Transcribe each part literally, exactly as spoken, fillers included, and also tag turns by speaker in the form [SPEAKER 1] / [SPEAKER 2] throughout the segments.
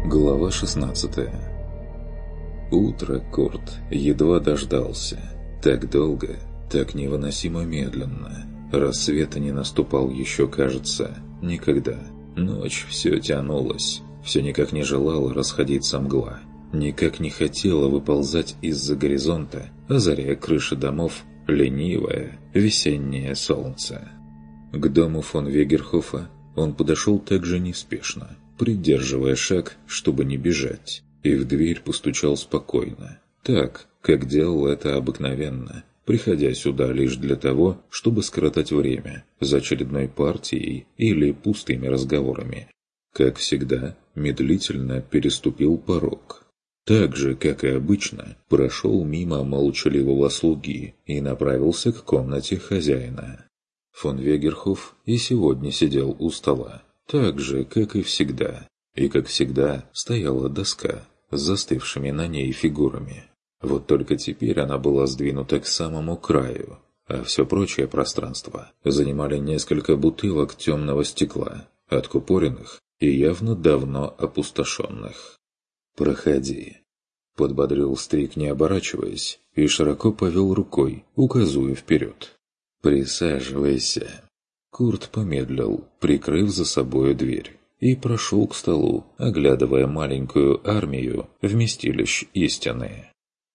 [SPEAKER 1] Глава шестнадцатая. Утро Курт едва дождался. Так долго, так невыносимо медленно. Рассвета не наступал еще, кажется, никогда. Ночь все тянулась, все никак не желала расходиться мгла. Никак не хотела выползать из-за горизонта, озаряя крыши домов ленивое весеннее солнце. К дому фон Вегерхофа он подошел также неспешно, придерживая шаг, чтобы не бежать, и в дверь постучал спокойно, так, как делал это обыкновенно, приходя сюда лишь для того, чтобы скоротать время за очередной партией или пустыми разговорами. Как всегда, медлительно переступил порог. Так же, как и обычно, прошел мимо молчаливого слуги и направился к комнате хозяина. Фон Вегерхоф и сегодня сидел у стола, так же, как и всегда. И, как всегда, стояла доска с застывшими на ней фигурами. Вот только теперь она была сдвинута к самому краю, а все прочее пространство занимали несколько бутылок темного стекла, откупоренных и явно давно опустошенных. «Проходи», — подбодрил Стрик, не оборачиваясь, и широко повел рукой, указывая вперед. «Присаживайся». Курт помедлил, прикрыв за собою дверь, и прошел к столу, оглядывая маленькую армию вместилищ истины.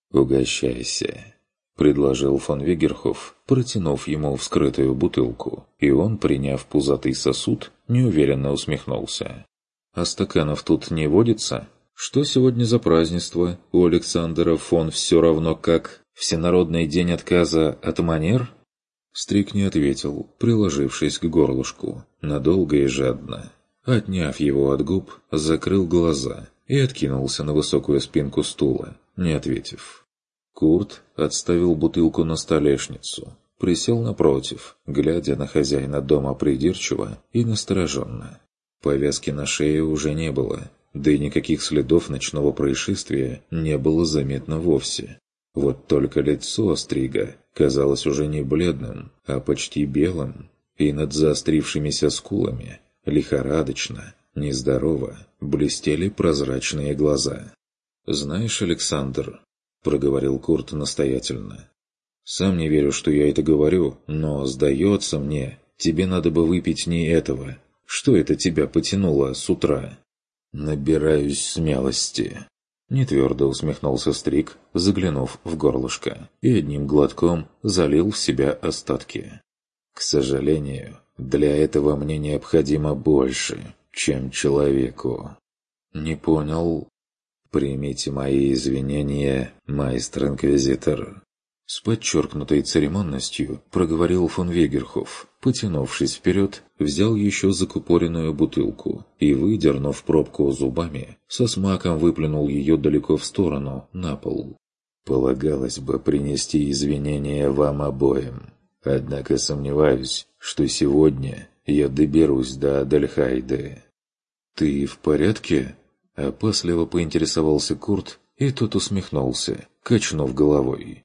[SPEAKER 1] «Угощайся», — предложил фон Вегерхоф, протянув ему вскрытую бутылку, и он, приняв пузатый сосуд, неуверенно усмехнулся. «А стаканов тут не водится? Что сегодня за празднество у Александра фон все равно как Всенародный день отказа от манер?» Стрик не ответил, приложившись к горлышку, надолго и жадно. Отняв его от губ, закрыл глаза и откинулся на высокую спинку стула, не ответив. Курт отставил бутылку на столешницу, присел напротив, глядя на хозяина дома придирчиво и настороженно. Повязки на шее уже не было, да и никаких следов ночного происшествия не было заметно вовсе. Вот только лицо Стрига казалось уже не бледным, а почти белым, и над заострившимися скулами лихорадочно, нездорово блестели прозрачные глаза. «Знаешь, Александр», — проговорил Курт настоятельно, — «сам не верю, что я это говорю, но, сдается мне, тебе надо бы выпить не этого. Что это тебя потянуло с утра?» «Набираюсь смелости», — нетвердо усмехнулся Стрик, заглянув в горлышко, и одним глотком залил в себя остатки. «К сожалению, для этого мне необходимо больше, чем человеку». «Не понял». «Примите мои извинения, майстер-инквизитор». С подчеркнутой церемонностью проговорил фон Вегерхоф, потянувшись вперед, взял еще закупоренную бутылку и, выдернув пробку зубами, со смаком выплюнул ее далеко в сторону, на пол. «Полагалось бы принести извинения вам обоим, однако сомневаюсь, что сегодня я доберусь до Адельхайде». «Ты в порядке?» — опасливо поинтересовался Курт, и тот усмехнулся, качнув головой.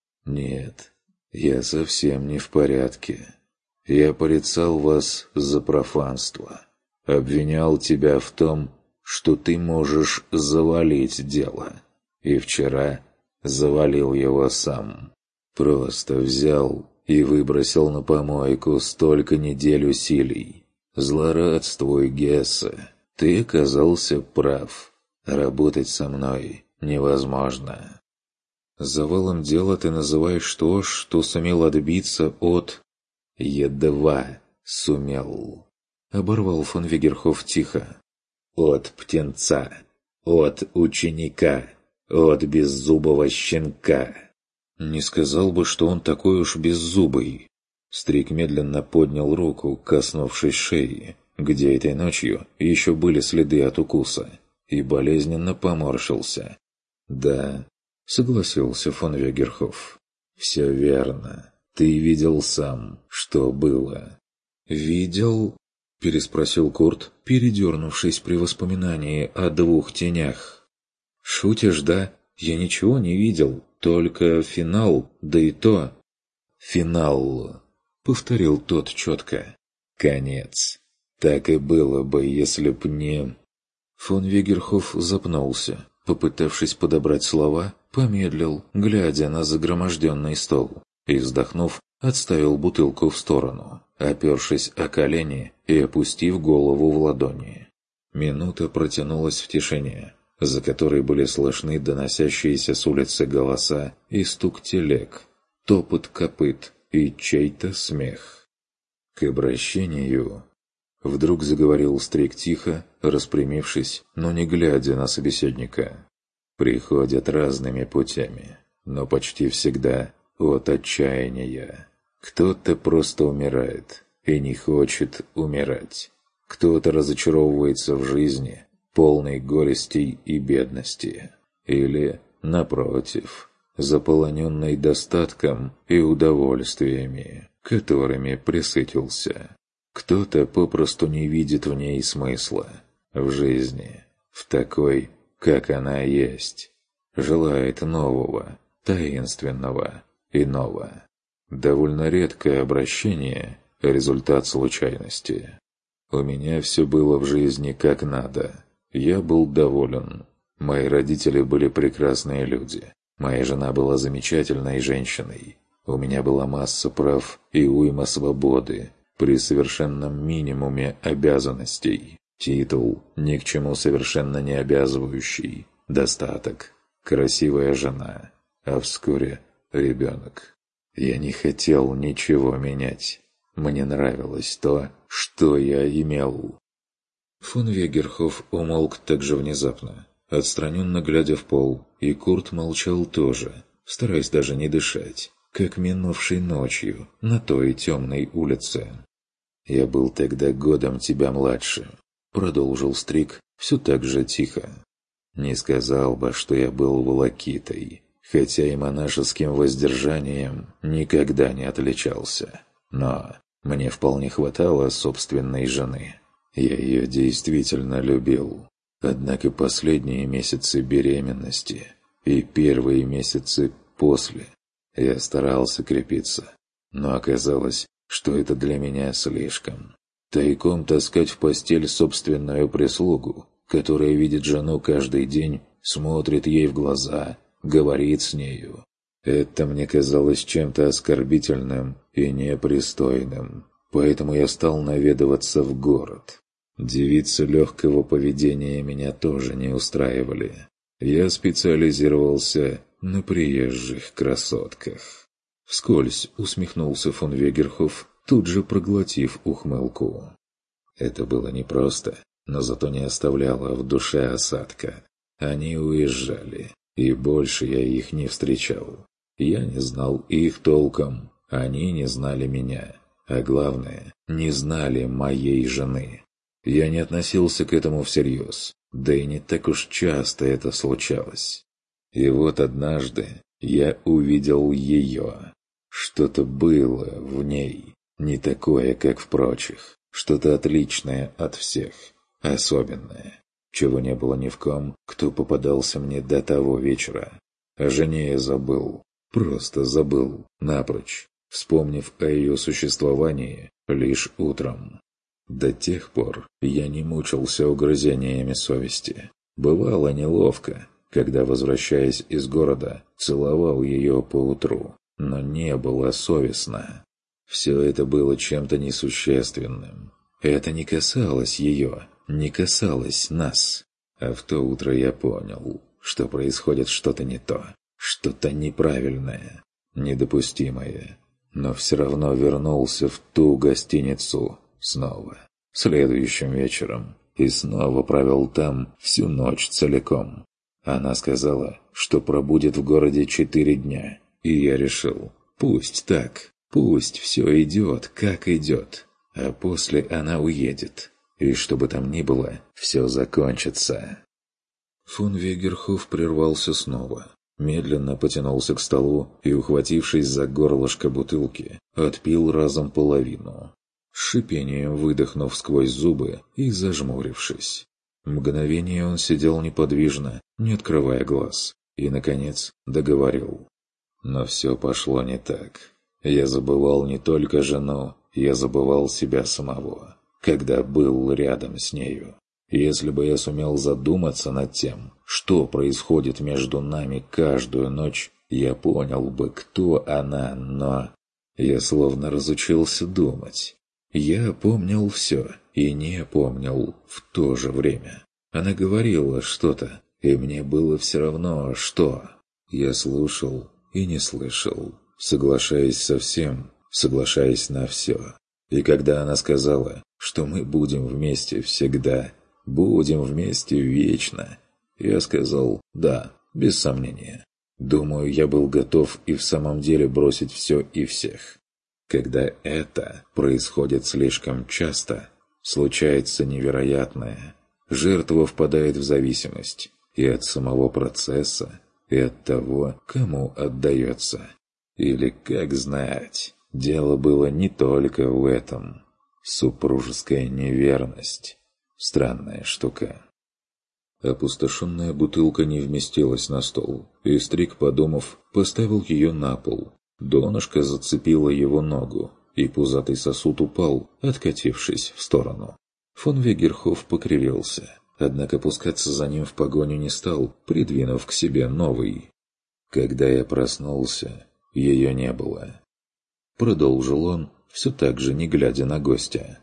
[SPEAKER 1] «Нет, я совсем не в порядке. Я порицал вас за профанство, обвинял тебя в том, что ты можешь завалить дело, и вчера завалил его сам. Просто взял и выбросил на помойку столько недель усилий. Злорадствуй, Гессе, ты оказался прав. Работать со мной невозможно». «Завалом дела ты называешь то, что сумел отбиться от...» «Едва сумел», — оборвал фон Вегерхоф тихо. «От птенца, от ученика, от беззубого щенка». «Не сказал бы, что он такой уж беззубый». Стрик медленно поднял руку, коснувшись шеи, где этой ночью еще были следы от укуса, и болезненно поморщился. «Да», — согласился фон Вегерхоф. «Все верно. Ты видел сам, что было». «Видел?» — переспросил Курт, передернувшись при воспоминании о двух тенях. «Шутишь, да? Я ничего не видел, только финал, да и то...» «Финал», — повторил тот четко. «Конец. Так и было бы, если б не...» Фон Вегерхоф запнулся, попытавшись подобрать слова, помедлил, глядя на загроможденный стол, и, вздохнув, отставил бутылку в сторону, опершись о колени и опустив голову в ладони. Минута протянулась в тишине, за которой были слышны доносящиеся с улицы голоса и стук телег, топот копыт и чей-то смех. К обращению вдруг заговорил Стрик тихо, распрямившись, но не глядя на собеседника. Приходят разными путями, но почти всегда от отчаяния. Кто-то просто умирает и не хочет умирать. Кто-то разочаровывается в жизни, полной горестей и бедности. Или, напротив, заполоненной достатком и удовольствиями, которыми пресытился. Кто-то попросту не видит в ней смысла, в жизни, в такой, как она есть. Желает нового, таинственного, иного. Довольно редкое обращение – результат случайности. У меня все было в жизни как надо. Я был доволен. Мои родители были прекрасные люди. Моя жена была замечательной женщиной. У меня была масса прав и уйма свободы при совершенном минимуме обязанностей. Титул, ни к чему совершенно не обязывающий. Достаток. Красивая жена. А вскоре ребенок. Я не хотел ничего менять. Мне нравилось то, что я имел. Фон Вегерхоф умолк так же внезапно, отстраненно глядя в пол, и Курт молчал тоже, стараясь даже не дышать, как минувшей ночью на той темной улице. «Я был тогда годом тебя младше», — продолжил Стрик все так же тихо. «Не сказал бы, что я был волокитой, хотя и монашеским воздержанием никогда не отличался. Но мне вполне хватало собственной жены. Я ее действительно любил. Однако последние месяцы беременности и первые месяцы после я старался крепиться, но оказалось, что это для меня слишком. Тайком таскать в постель собственную прислугу, которая видит жену каждый день, смотрит ей в глаза, говорит с нею. Это мне казалось чем-то оскорбительным и непристойным, поэтому я стал наведываться в город. Девицы легкого поведения меня тоже не устраивали. Я специализировался на приезжих красотках. Вскользь усмехнулся фон Вегерхоф, тут же проглотив ухмылку. Это было непросто, но зато не оставляло в душе осадка. Они уезжали, и больше я их не встречал. Я не знал их толком, они не знали меня, а главное, не знали моей жены. Я не относился к этому всерьез, да и не так уж часто это случалось. И вот однажды я увидел ее. Что-то было в ней, не такое, как в прочих, что-то отличное от всех, особенное, чего не было ни в ком, кто попадался мне до того вечера. О жене я забыл, просто забыл, напрочь, вспомнив о ее существовании лишь утром. До тех пор я не мучился угрызениями совести. Бывало неловко, когда, возвращаясь из города, целовал ее поутру, но не было совестно. Все это было чем-то несущественным. Это не касалось ее, не касалось нас. А в то утро я понял, что происходит что-то не то, что-то неправильное, недопустимое. Но все равно вернулся в ту гостиницу снова, следующим вечером, и снова провел там всю ночь целиком. Она сказала, что пробудет в городе четыре дня, и я решил, пусть так, пусть все идет, как идет, а после она уедет, и что бы там ни было, все закончится. Фон Вегерхоф прервался снова, медленно потянулся к столу и, ухватившись за горлышко бутылки, отпил разом половину, с шипением выдохнув сквозь зубы и зажмурившись. Мгновение он сидел неподвижно, не открывая глаз, и, наконец, договорил. Но все пошло не так. Я забывал не только жену, я забывал себя самого, когда был рядом с нею. Если бы я сумел задуматься над тем, что происходит между нами каждую ночь, я понял бы, кто она, но... Я словно разучился думать. Я помнил все и не помнил в то же время. Она говорила что-то, и мне было все равно, что... Я слушал и не слышал, соглашаясь со всем, соглашаясь на все. И когда она сказала, что мы будем вместе всегда, будем вместе вечно, я сказал «да», без сомнения. Думаю, я был готов и в самом деле бросить все и всех. Когда это происходит слишком часто, случается невероятное. Жертва впадает в зависимость и от самого процесса, и от того, кому отдается. Или, как знать, дело было не только в этом. Супружеская неверность. Странная штука. Опустошенная бутылка не вместилась на стол, и Стрик, подумав, поставил ее на пол. Донышко зацепило его ногу, и пузатый сосуд упал, откатившись в сторону. Фон Вегерхоф покривился, однако пускаться за ним в погоню не стал, придвинув к себе новый. Когда я проснулся, ее не было. Продолжил он, все так же не глядя на гостя.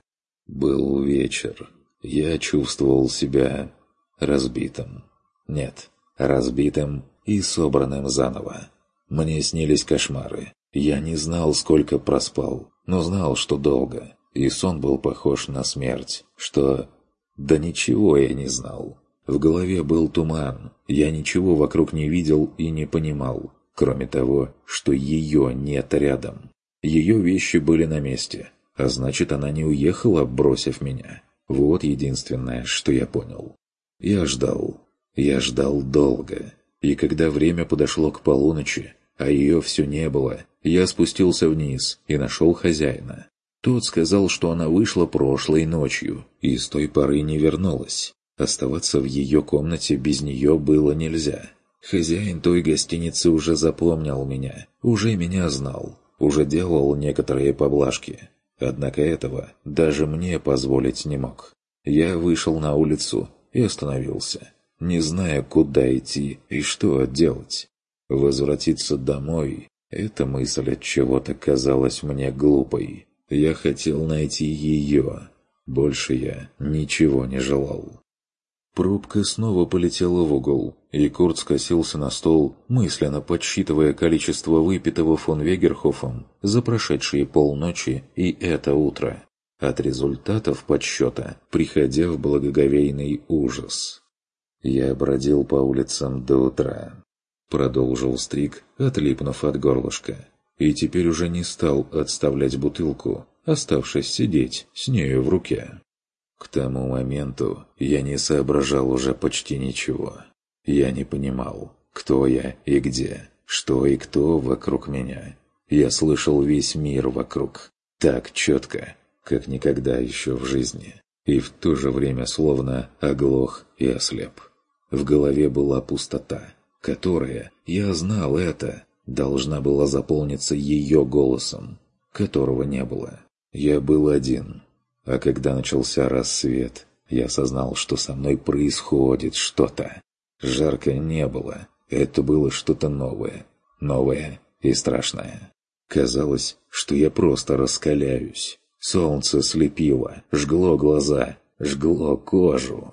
[SPEAKER 1] Был вечер. Я чувствовал себя разбитым. Нет, разбитым и собранным заново. Мне снились кошмары. Я не знал, сколько проспал, но знал, что долго. И сон был похож на смерть, что... Да ничего я не знал. В голове был туман. Я ничего вокруг не видел и не понимал, кроме того, что ее нет рядом. Ее вещи были на месте, а значит, она не уехала, бросив меня. Вот единственное, что я понял. Я ждал. Я ждал долго. И когда время подошло к полуночи, а ее все не было, я спустился вниз и нашел хозяина. Тот сказал, что она вышла прошлой ночью и с той поры не вернулась. Оставаться в ее комнате без нее было нельзя. Хозяин той гостиницы уже запомнил меня, уже меня знал, уже делал некоторые поблажки. Однако этого даже мне позволить не мог. Я вышел на улицу и остановился, не зная, куда идти и что делать. Возвратиться домой – эта мысль от чего-то казалась мне глупой. Я хотел найти ее. Больше я ничего не желал. Пробка снова полетела в угол, и Курт скосился на стол, мысленно подсчитывая количество выпитого фон Вегерхофом за прошедшие полночи и это утро. От результатов подсчета приходя в благоговейный ужас. «Я бродил по улицам до утра», — продолжил Стрик, отлипнув от горлышка, и теперь уже не стал отставлять бутылку, оставшись сидеть с нею в руке. К тому моменту я не соображал уже почти ничего. Я не понимал, кто я и где, что и кто вокруг меня. Я слышал весь мир вокруг, так четко, как никогда еще в жизни, и в то же время словно оглох и ослеп. В голове была пустота, которая, я знал это, должна была заполниться ее голосом, которого не было. Я был один. А когда начался рассвет, я осознал, что со мной происходит что-то. Жарко не было. Это было что-то новое. Новое и страшное. Казалось, что я просто раскаляюсь. Солнце слепило, жгло глаза, жгло кожу.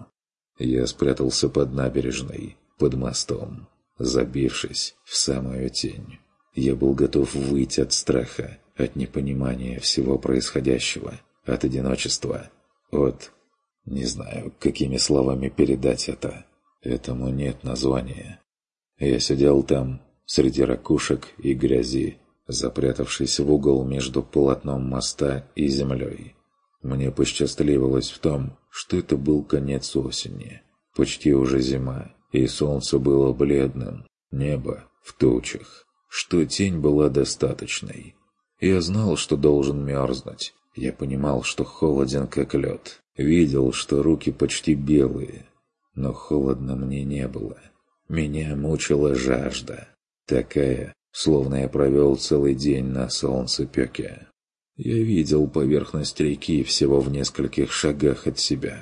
[SPEAKER 1] Я спрятался под набережной, под мостом, забившись в самую тень. Я был готов выйти от страха, от непонимания всего происходящего, от одиночества, от... Не знаю, какими словами передать это. Этому нет названия. Я сидел там, среди ракушек и грязи, запрятавшись в угол между полотном моста и землей. Мне посчастливилось в том, что это был конец осени, почти уже зима, и солнце было бледным, небо в тучах, что тень была достаточной. Я знал, что должен мерзнуть. Я понимал, что холоден как лед. Видел, что руки почти белые. Но холодно мне не было. Меня мучила жажда. Такая, словно я провел целый день на солнцепёке. Я видел поверхность реки всего в нескольких шагах от себя.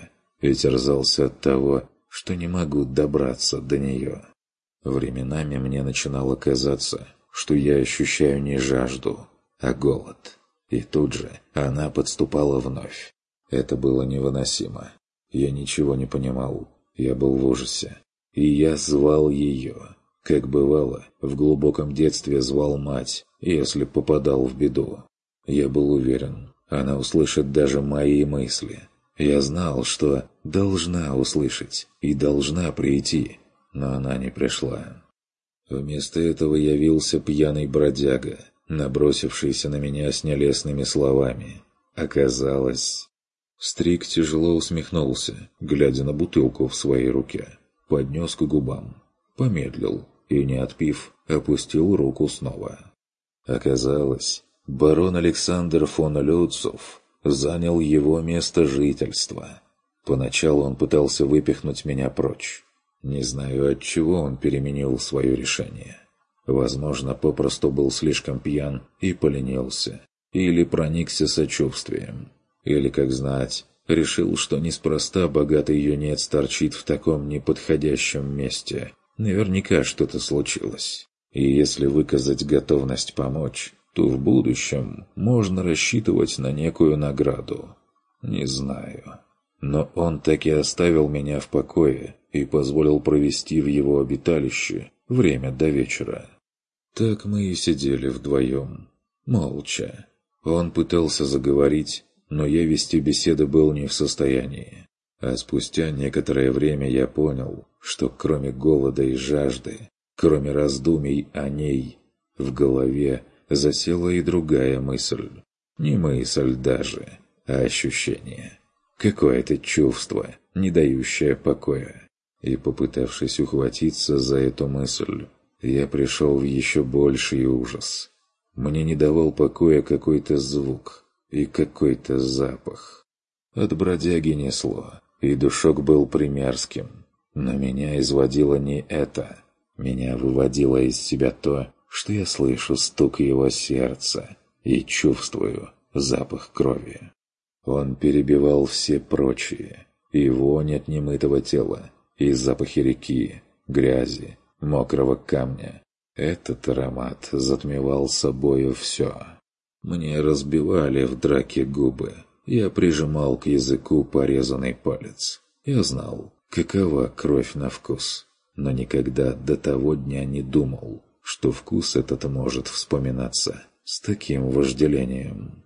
[SPEAKER 1] и терзался от того, что не могу добраться до нее. Временами мне начинало казаться, что я ощущаю не жажду, а голод. И тут же она подступала вновь. Это было невыносимо. Я ничего не понимал. Я был в ужасе. И я звал ее. Как бывало, в глубоком детстве звал мать, если попадал в беду. Я был уверен, она услышит даже мои мысли. Я знал, что должна услышать и должна прийти, но она не пришла. Вместо этого явился пьяный бродяга, набросившийся на меня с нелестными словами. Оказалось... Стрик тяжело усмехнулся, глядя на бутылку в своей руке. Поднес к губам, помедлил и, не отпив, опустил руку снова. Оказалось, барон Александр фон Люцов занял его место жительства. Поначалу он пытался выпихнуть меня прочь. Не знаю, от чего он переменил свое решение. Возможно, попросту был слишком пьян и поленился, или проникся сочувствием. Или, как знать, решил, что неспроста богатый юнец торчит в таком неподходящем месте. Наверняка что-то случилось. И если выказать готовность помочь, то в будущем можно рассчитывать на некую награду. Не знаю. Но он так и оставил меня в покое и позволил провести в его обиталище время до вечера. Так мы и сидели вдвоем, молча. Он пытался заговорить, но я вести беседы был не в состоянии. А спустя некоторое время я понял, что кроме голода и жажды, кроме раздумий о ней, в голове засела и другая мысль. Не мысль даже, а ощущение. Какое-то чувство, не дающее покоя. И, попытавшись ухватиться за эту мысль, я пришел в еще больший ужас. Мне не давал покоя какой-то звук и какой-то запах. От бродяги несло, и душок был примерским. Но меня изводило не это. Меня выводило из себя то, что я слышу стук его сердца и чувствую запах крови. Он перебивал все прочие, и вонь от немытого тела, и запахи реки, грязи, мокрого камня. Этот аромат затмевал собою все. Мне разбивали в драке губы. Я прижимал к языку порезанный палец. Я знал, какова кровь на вкус, но никогда до того дня не думал, что вкус этот может вспоминаться с таким вожделением.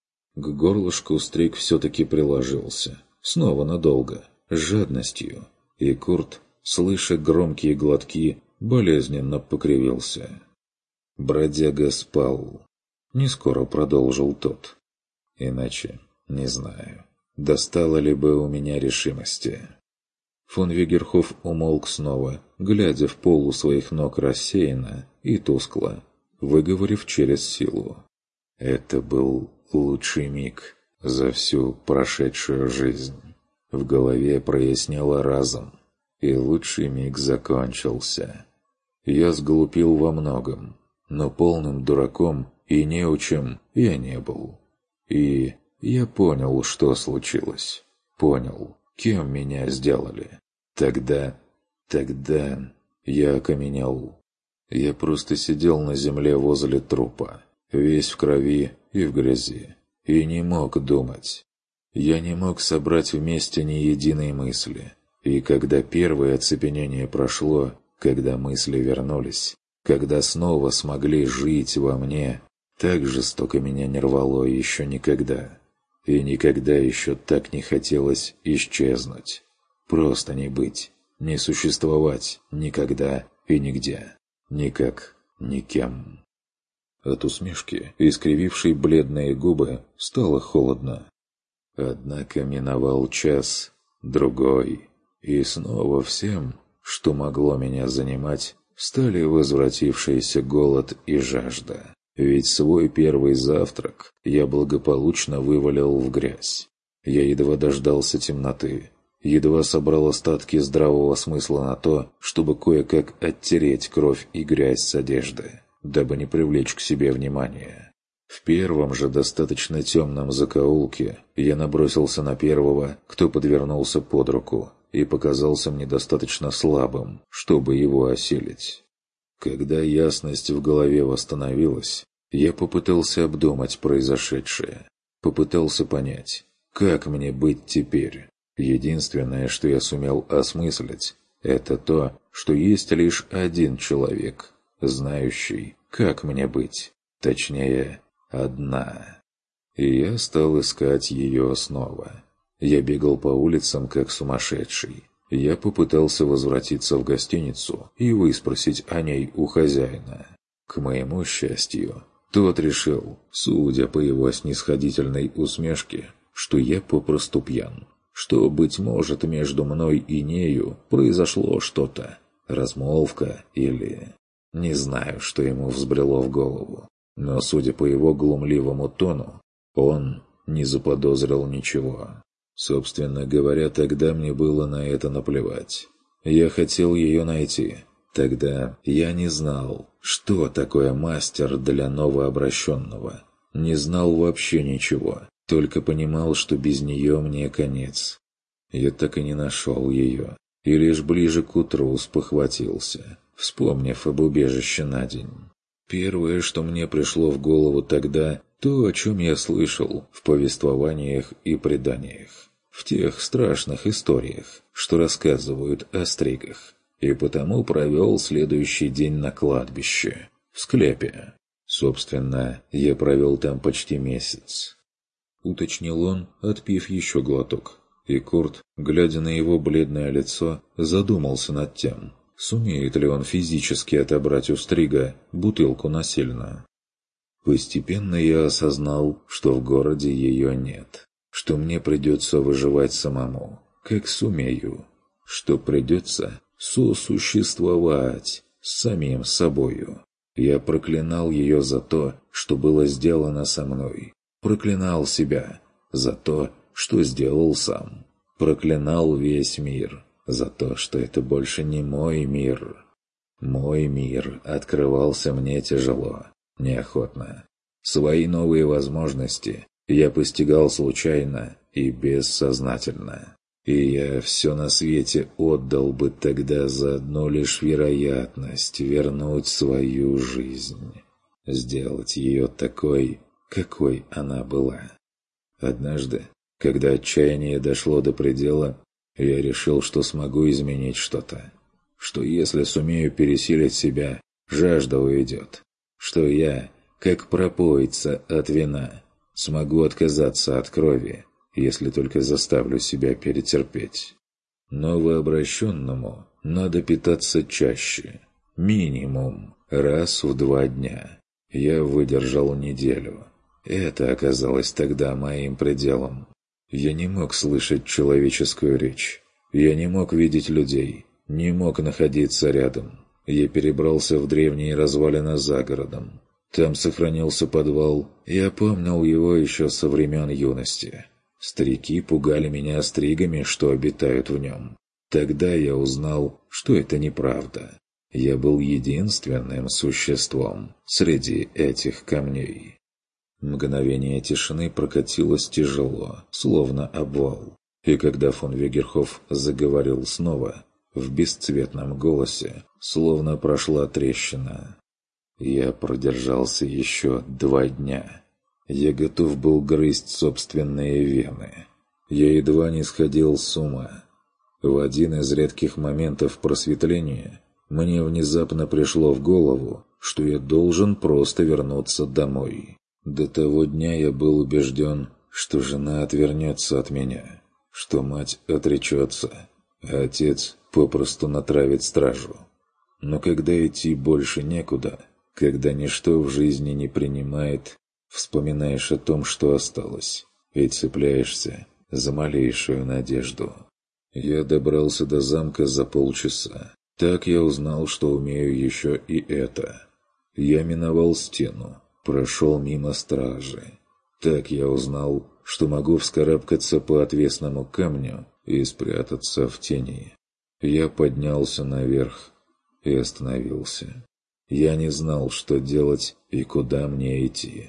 [SPEAKER 1] К горлышку Стрик все-таки приложился, снова надолго, с жадностью, и Курт, слыша громкие глотки, болезненно покривился. Бродяга спал. Не скоро продолжил тот. Иначе, не знаю, достало ли бы у меня решимости. Фон Вегерхоф умолк снова, глядя в пол у своих ног рассеянно и тускло, выговорив через силу. Это был лучший миг за всю прошедшую жизнь. В голове проясняло разом, и лучший миг закончился. Я сглупил во многом, но полным дураком и неучем я не был. И я понял, что случилось. Понял, кем меня сделали. Тогда, тогда я окаменел. Я просто сидел на земле возле трупа, весь в крови и в грязи, и не мог думать. Я не мог собрать вместе ни единой мысли. И когда первое оцепенение прошло, когда мысли вернулись, когда снова смогли жить во мне, так жестоко меня не рвало еще никогда. И никогда еще так не хотелось исчезнуть. Просто не быть, не существовать никогда и нигде. Никак, никем. От усмешки, искривившей бледные губы, стало холодно. Однако миновал час, другой, и снова всем, что могло меня занимать, стали возвратившиеся голод и жажда. Ведь свой первый завтрак я благополучно вывалил в грязь. Я едва дождался темноты, едва собрал остатки здравого смысла на то, чтобы кое-как оттереть кровь и грязь с одежды, дабы не привлечь к себе внимания. В первом же достаточно темном закоулке я набросился на первого, кто подвернулся под руку, и показался мне достаточно слабым, чтобы его осилить. Когда ясность в голове восстановилась, я попытался обдумать произошедшее, попытался понять, как мне быть теперь. Единственное, что я сумел осмыслить, это то, что есть лишь один человек, знающий, как мне быть, точнее, одна. И я стал искать ее снова. Я бегал по улицам, как сумасшедший. Я попытался возвратиться в гостиницу и выспросить о ней у хозяина. К моему счастью, тот решил, судя по его снисходительной усмешке, что я попросту пьян, что, быть может, между мной и нею произошло что-то, размолвка или... Не знаю, что ему взбрело в голову, но, судя по его глумливому тону, он не заподозрил ничего. Собственно говоря, тогда мне было на это наплевать. Я хотел ее найти. Тогда я не знал, что такое мастер для новообращенного. Не знал вообще ничего, только понимал, что без нее мне конец. Я так и не нашел ее, и лишь ближе к утру спохватился, вспомнив об убежище на день. Первое, что мне пришло в голову тогда, то, о чем я слышал в повествованиях и преданиях, в тех страшных историях, что рассказывают о стригах, и потому провел следующий день на кладбище, в склепе. Собственно, я провел там почти месяц. Уточнил он, отпив еще глоток, и Курт, глядя на его бледное лицо, задумался над тем, сумеет ли он физически отобрать у Стрига бутылку насильно. Постепенно я осознал, что в городе ее нет, что мне придется выживать самому, как сумею, что придется сосуществовать с самим собою. Я проклинал ее за то, что было сделано со мной, проклинал себя за то, что сделал сам, проклинал весь мир за то, что это больше не мой мир. Мой мир открывался мне тяжело, неохотно. Свои новые возможности я постигал случайно и бессознательно. И я все на свете отдал бы тогда за одну лишь вероятность вернуть свою жизнь, сделать ее такой, какой она была. Однажды, когда отчаяние дошло до предела, я решил, что смогу изменить что-то, что если сумею пересилить себя, жажда уйдет, что я, как пропоица от вина, смогу отказаться от крови, если только заставлю себя перетерпеть. Новообращенному надо питаться чаще, минимум раз в два дня. Я выдержал неделю. Это оказалось тогда моим пределом. Я не мог слышать человеческую речь. Я не мог видеть людей, не мог находиться рядом. Я перебрался в древние развалины за городом. Там сохранился подвал, я помнил его еще со времен юности. Старики пугали меня стригами, что обитают в нем. Тогда я узнал, что это неправда. Я был единственным существом среди этих камней. Мгновение тишины прокатилось тяжело, словно обвал. И когда фон Вегерхоф заговорил снова, в бесцветном голосе, словно прошла трещина. Я продержался еще два дня. Я готов был грызть собственные вены. Я едва не сходил с ума. В один из редких моментов просветления мне внезапно пришло в голову, что я должен просто вернуться домой. До того дня я был убежден, что жена отвернется от меня, что мать отречется, а отец попросту натравит стражу. Но когда идти больше некуда, когда ничто в жизни не принимает, вспоминаешь о том, что осталось, и цепляешься за малейшую надежду. Я добрался до замка за полчаса. Так я узнал, что умею еще и это. Я миновал стену, прошел мимо стражи. Так я узнал, что могу вскарабкаться по отвесному камню и спрятаться в тени. Я поднялся наверх и остановился. Я не знал, что делать и куда мне идти.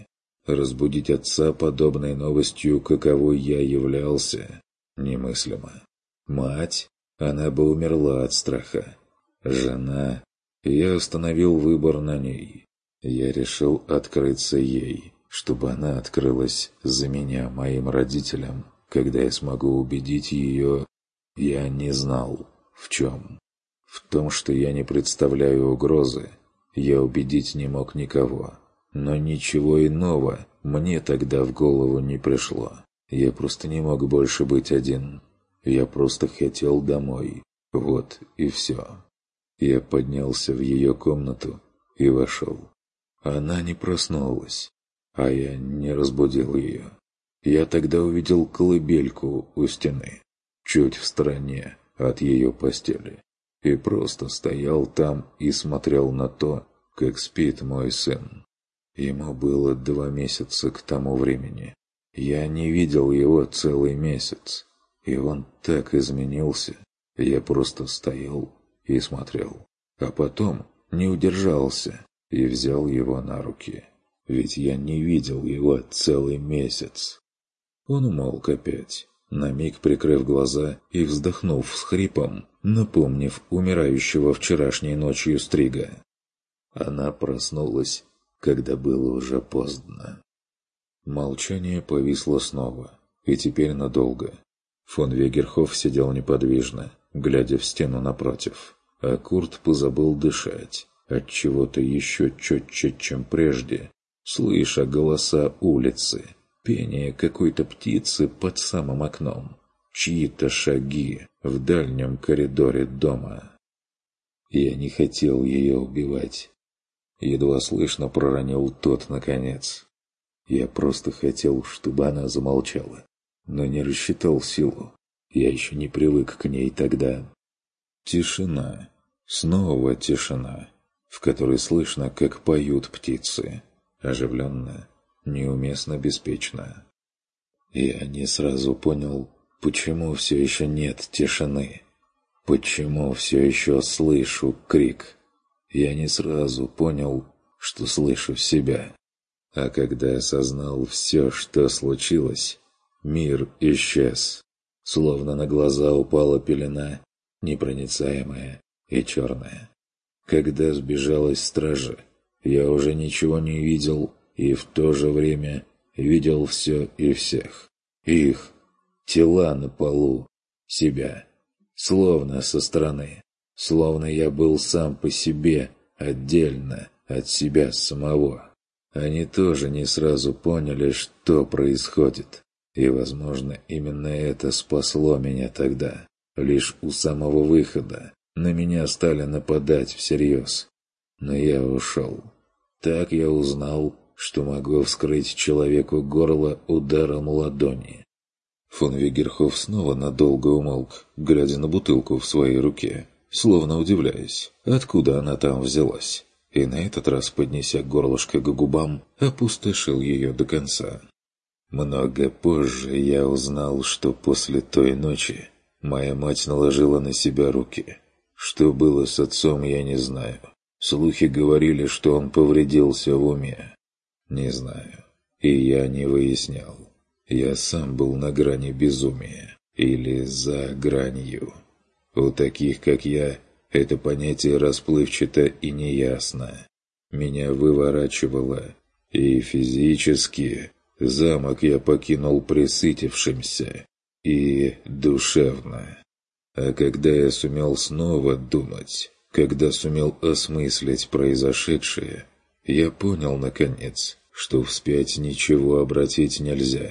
[SPEAKER 1] Разбудить отца подобной новостью, каковой я являлся, немыслимо. Мать, она бы умерла от страха. Жена, я остановил выбор на ней. Я решил открыться ей, чтобы она открылась за меня моим родителям, когда я смогу убедить ее. Я не знал, в чем. В том, что я не представляю угрозы, я убедить не мог никого. Но ничего иного мне тогда в голову не пришло. Я просто не мог больше быть один. Я просто хотел домой. Вот и все. Я поднялся в ее комнату и вошел. Она не проснулась, а я не разбудил ее. Я тогда увидел колыбельку у стены, чуть в стороне от ее постели, и просто стоял там и смотрел на то, как спит мой сын. Ему было два месяца к тому времени. Я не видел его целый месяц, и он так изменился. Я просто стоял и смотрел, а потом не удержался и взял его на руки, ведь я не видел его целый месяц. Он умолк опять, на миг прикрыв глаза и вздохнув с хрипом, напомнив умирающего вчерашней ночью Стрига. Она проснулась, когда было уже поздно. Молчание повисло снова, и теперь надолго. Фон Вегерхоф сидел неподвижно, глядя в стену напротив, а Курт позабыл дышать, отчего-то еще четче, чем прежде, слыша голоса улицы, пение какой-то птицы под самым окном, чьи-то шаги в дальнем коридоре дома. Я не хотел ее убивать. Едва слышно проронил тот наконец. Я просто хотел, чтобы она замолчала, но не рассчитал силу. Я еще не привык к ней тогда. Тишина. Снова тишина, в которой слышно, как поют птицы. Оживленно, неуместно беспечно. Я не сразу понял, почему все еще нет тишины. Почему все еще слышу крик. Я не сразу понял, что слышу себя. А когда осознал все, что случилось, мир исчез. Словно на глаза упала пелена, непроницаемая и черная. Когда сбежалась стража, я уже ничего не видел и в то же время видел все и всех. Их, тела на полу, себя, словно со стороны. Словно я был сам по себе, отдельно от себя самого. Они тоже не сразу поняли, что происходит. И, возможно, именно это спасло меня тогда. Лишь у самого выхода на меня стали нападать всерьез. Но я ушел. Так я узнал, что могу вскрыть человеку горло ударом ладони. Фон Вегерхоф снова надолго умолк, глядя на бутылку в своей руке, словно удивляясь, откуда она там взялась, и на этот раз, поднеся горлышко к губам, опустошил ее до конца. Много позже я узнал, что после той ночи моя мать наложила на себя руки. Что было с отцом, я не знаю. Слухи говорили, что он повредился в уме. Не знаю. И я не выяснял. Я сам был на грани безумия. Или за гранью. У таких, как я, это понятие расплывчато и неясно. Меня выворачивало. И физически замок я покинул пресытившимся. И душевно. А когда я сумел снова думать, когда сумел осмыслить произошедшее, я понял, наконец, что вспять ничего обратить нельзя.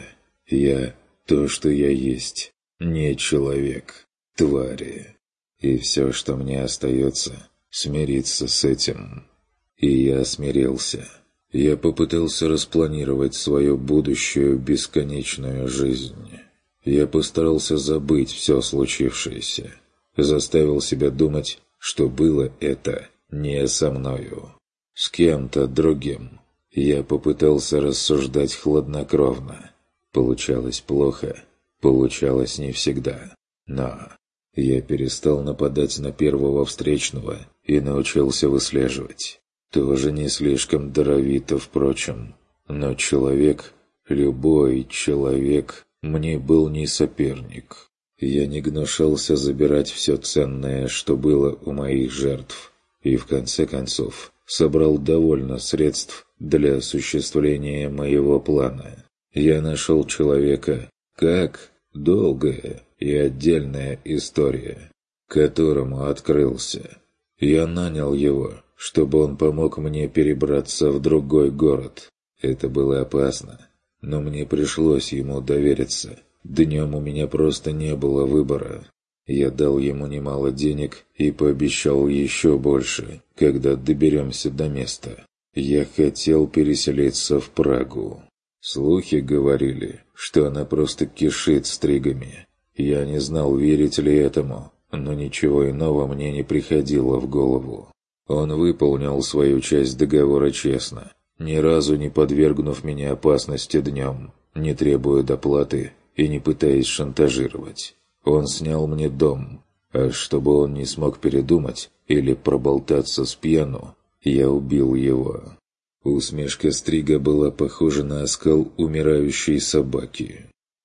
[SPEAKER 1] Я то, что я есть, не человек, твари. И все, что мне остается, смириться с этим. И я смирился. Я попытался распланировать свою будущую бесконечную жизнь. Я постарался забыть все случившееся. Заставил себя думать, что было это не со мною. С кем-то другим. Я попытался рассуждать хладнокровно. Получалось плохо. Получалось не всегда. Но я перестал нападать на первого встречного и научился выслеживать. Тоже не слишком даровито, впрочем. Но человек, любой человек, мне был не соперник. Я не гнушался забирать все ценное, что было у моих жертв, и в конце концов собрал довольно средств для осуществления моего плана. Я нашел человека, как долгая и отдельная история, которому открылся. Я нанял его, чтобы он помог мне перебраться в другой город. Это было опасно, но мне пришлось ему довериться. Днем у меня просто не было выбора. Я дал ему немало денег и пообещал еще больше, когда доберемся до места. Я хотел переселиться в Прагу. Слухи говорили, что она просто кишит стригами. Я не знал, верить ли этому, но ничего иного мне не приходило в голову. Он выполнил свою часть договора честно, ни разу не подвергнув меня опасности днем, не требуя доплаты и не пытаясь шантажировать. Он снял мне дом, а чтобы он не смог передумать или проболтаться с пьяну, я убил его. Усмешка Стрига была похожа на оскал умирающей собаки,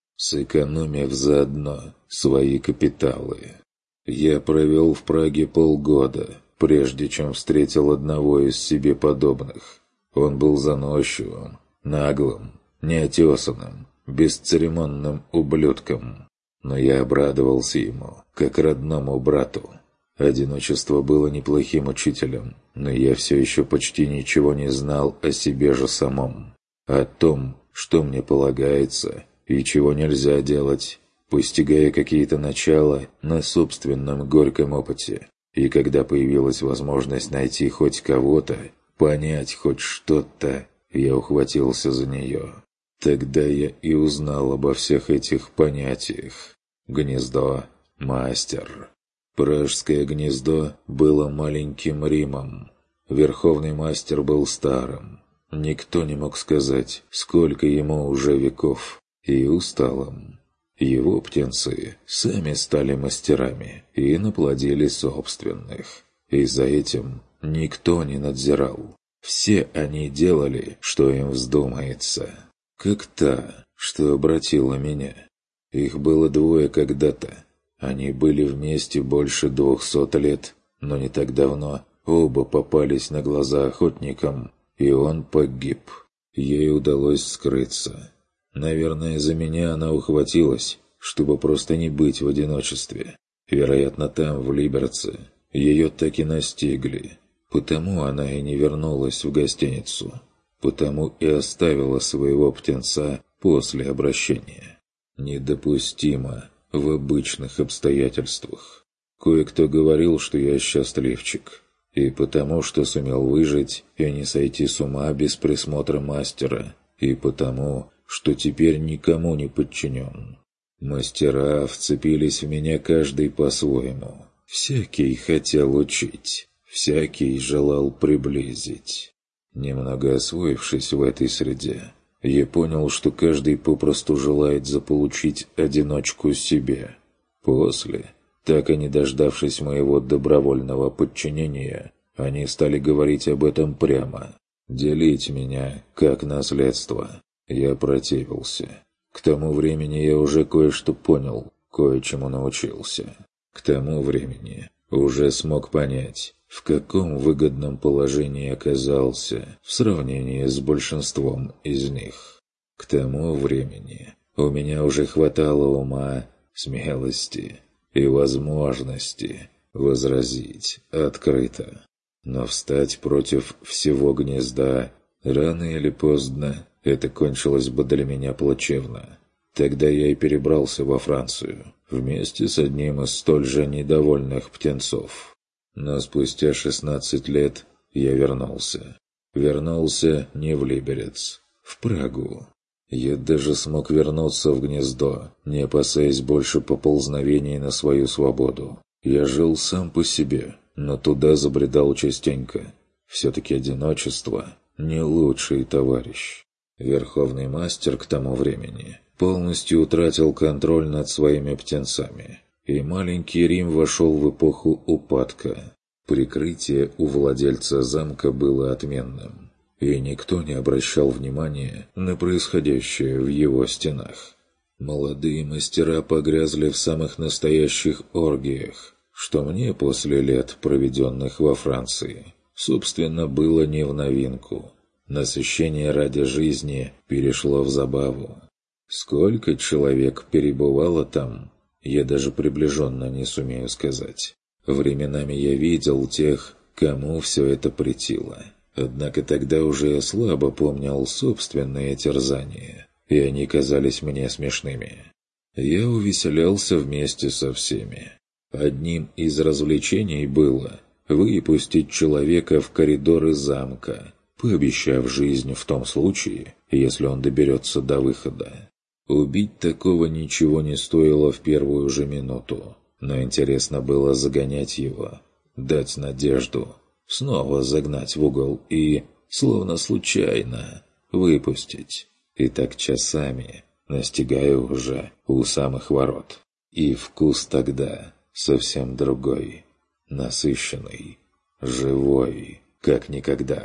[SPEAKER 1] сэкономив заодно свои капиталы. Я провел в Праге полгода, прежде чем встретил одного из себе подобных. Он был заносчивым, наглым, неотесанным, бесцеремонным ублюдком. Но я обрадовался ему, как родному брату. Одиночество было неплохим учителем, но я все еще почти ничего не знал о себе же самом. О том, что мне полагается и чего нельзя делать, постигая какие-то начала на собственном горьком опыте. И когда появилась возможность найти хоть кого-то, понять хоть что-то, я ухватился за нее. Тогда я и узнал обо всех этих понятиях. Гнездо, мастер. Пражское гнездо было маленьким Римом. Верховный мастер был старым. Никто не мог сказать, сколько ему уже веков, и усталым. Его птенцы сами стали мастерами и наплодили собственных. И за этим никто не надзирал. Все они делали, что им вздумается. Как та, что обратила меня. Их было двое когда-то. Они были вместе больше двухсот лет, но не так давно оба попались на глаза охотникам, и он погиб. Ей удалось скрыться. Наверное, за меня она ухватилась, чтобы просто не быть в одиночестве. Вероятно, там, в Либерце, ее так и настигли. Потому она и не вернулась в гостиницу. Потому и оставила своего птенца после обращения. Недопустимо в обычных обстоятельствах. Кое-кто говорил, что я счастливчик, и потому, что сумел выжить и не сойти с ума без присмотра мастера, и потому, что теперь никому не подчинен. Мастера вцепились в меня каждый по-своему. Всякий хотел учить, всякий желал приблизить. Немного освоившись в этой среде, я понял, что каждый попросту желает заполучить одиночку себе. После, так и не дождавшись моего добровольного подчинения, они стали говорить об этом прямо. Делить меня, как наследство. Я противился. К тому времени я уже кое-что понял, кое-чему научился. К тому времени уже смог понять, в каком выгодном положении оказался в сравнении с большинством из них. К тому времени у меня уже хватало ума, смелости и возможности возразить открыто. Но встать против всего гнезда рано или поздно это кончилось бы для меня плачевно. Тогда я и перебрался во Францию вместе с одним из столь же недовольных птенцов. Но спустя шестнадцать лет я вернулся. Вернулся не в Либерец, в Прагу. Я даже смог вернуться в гнездо, не опасаясь больше поползновений на свою свободу. Я жил сам по себе, но туда забредал частенько. Все-таки одиночество — не лучший товарищ. Верховный мастер к тому времени полностью утратил контроль над своими птенцами. И маленький Рим вошел в эпоху упадка. Прикрытие у владельца замка было отменным. и никто не обращал внимания на происходящее в его стенах. Молодые мастера погрязли в самых настоящих оргиях, что мне после лет, проведенных во Франции, собственно, было не в новинку. Насыщение ради жизни перешло в забаву. Сколько человек перебывало там, я даже приближенно не сумею сказать. Временами я видел тех, кому все это претило. Однако тогда уже я слабо помнил собственные терзания, и они казались мне смешными. Я увеселялся вместе со всеми. Одним из развлечений было выпустить человека в коридоры замка, пообещав жизнь в том случае, если он доберется до выхода. Убить такого ничего не стоило в первую же минуту, но интересно было загонять его, дать надежду, снова загнать в угол и, словно случайно, выпустить. И так часами, настигая уже у самых ворот. И вкус тогда совсем другой, насыщенный, живой, как никогда.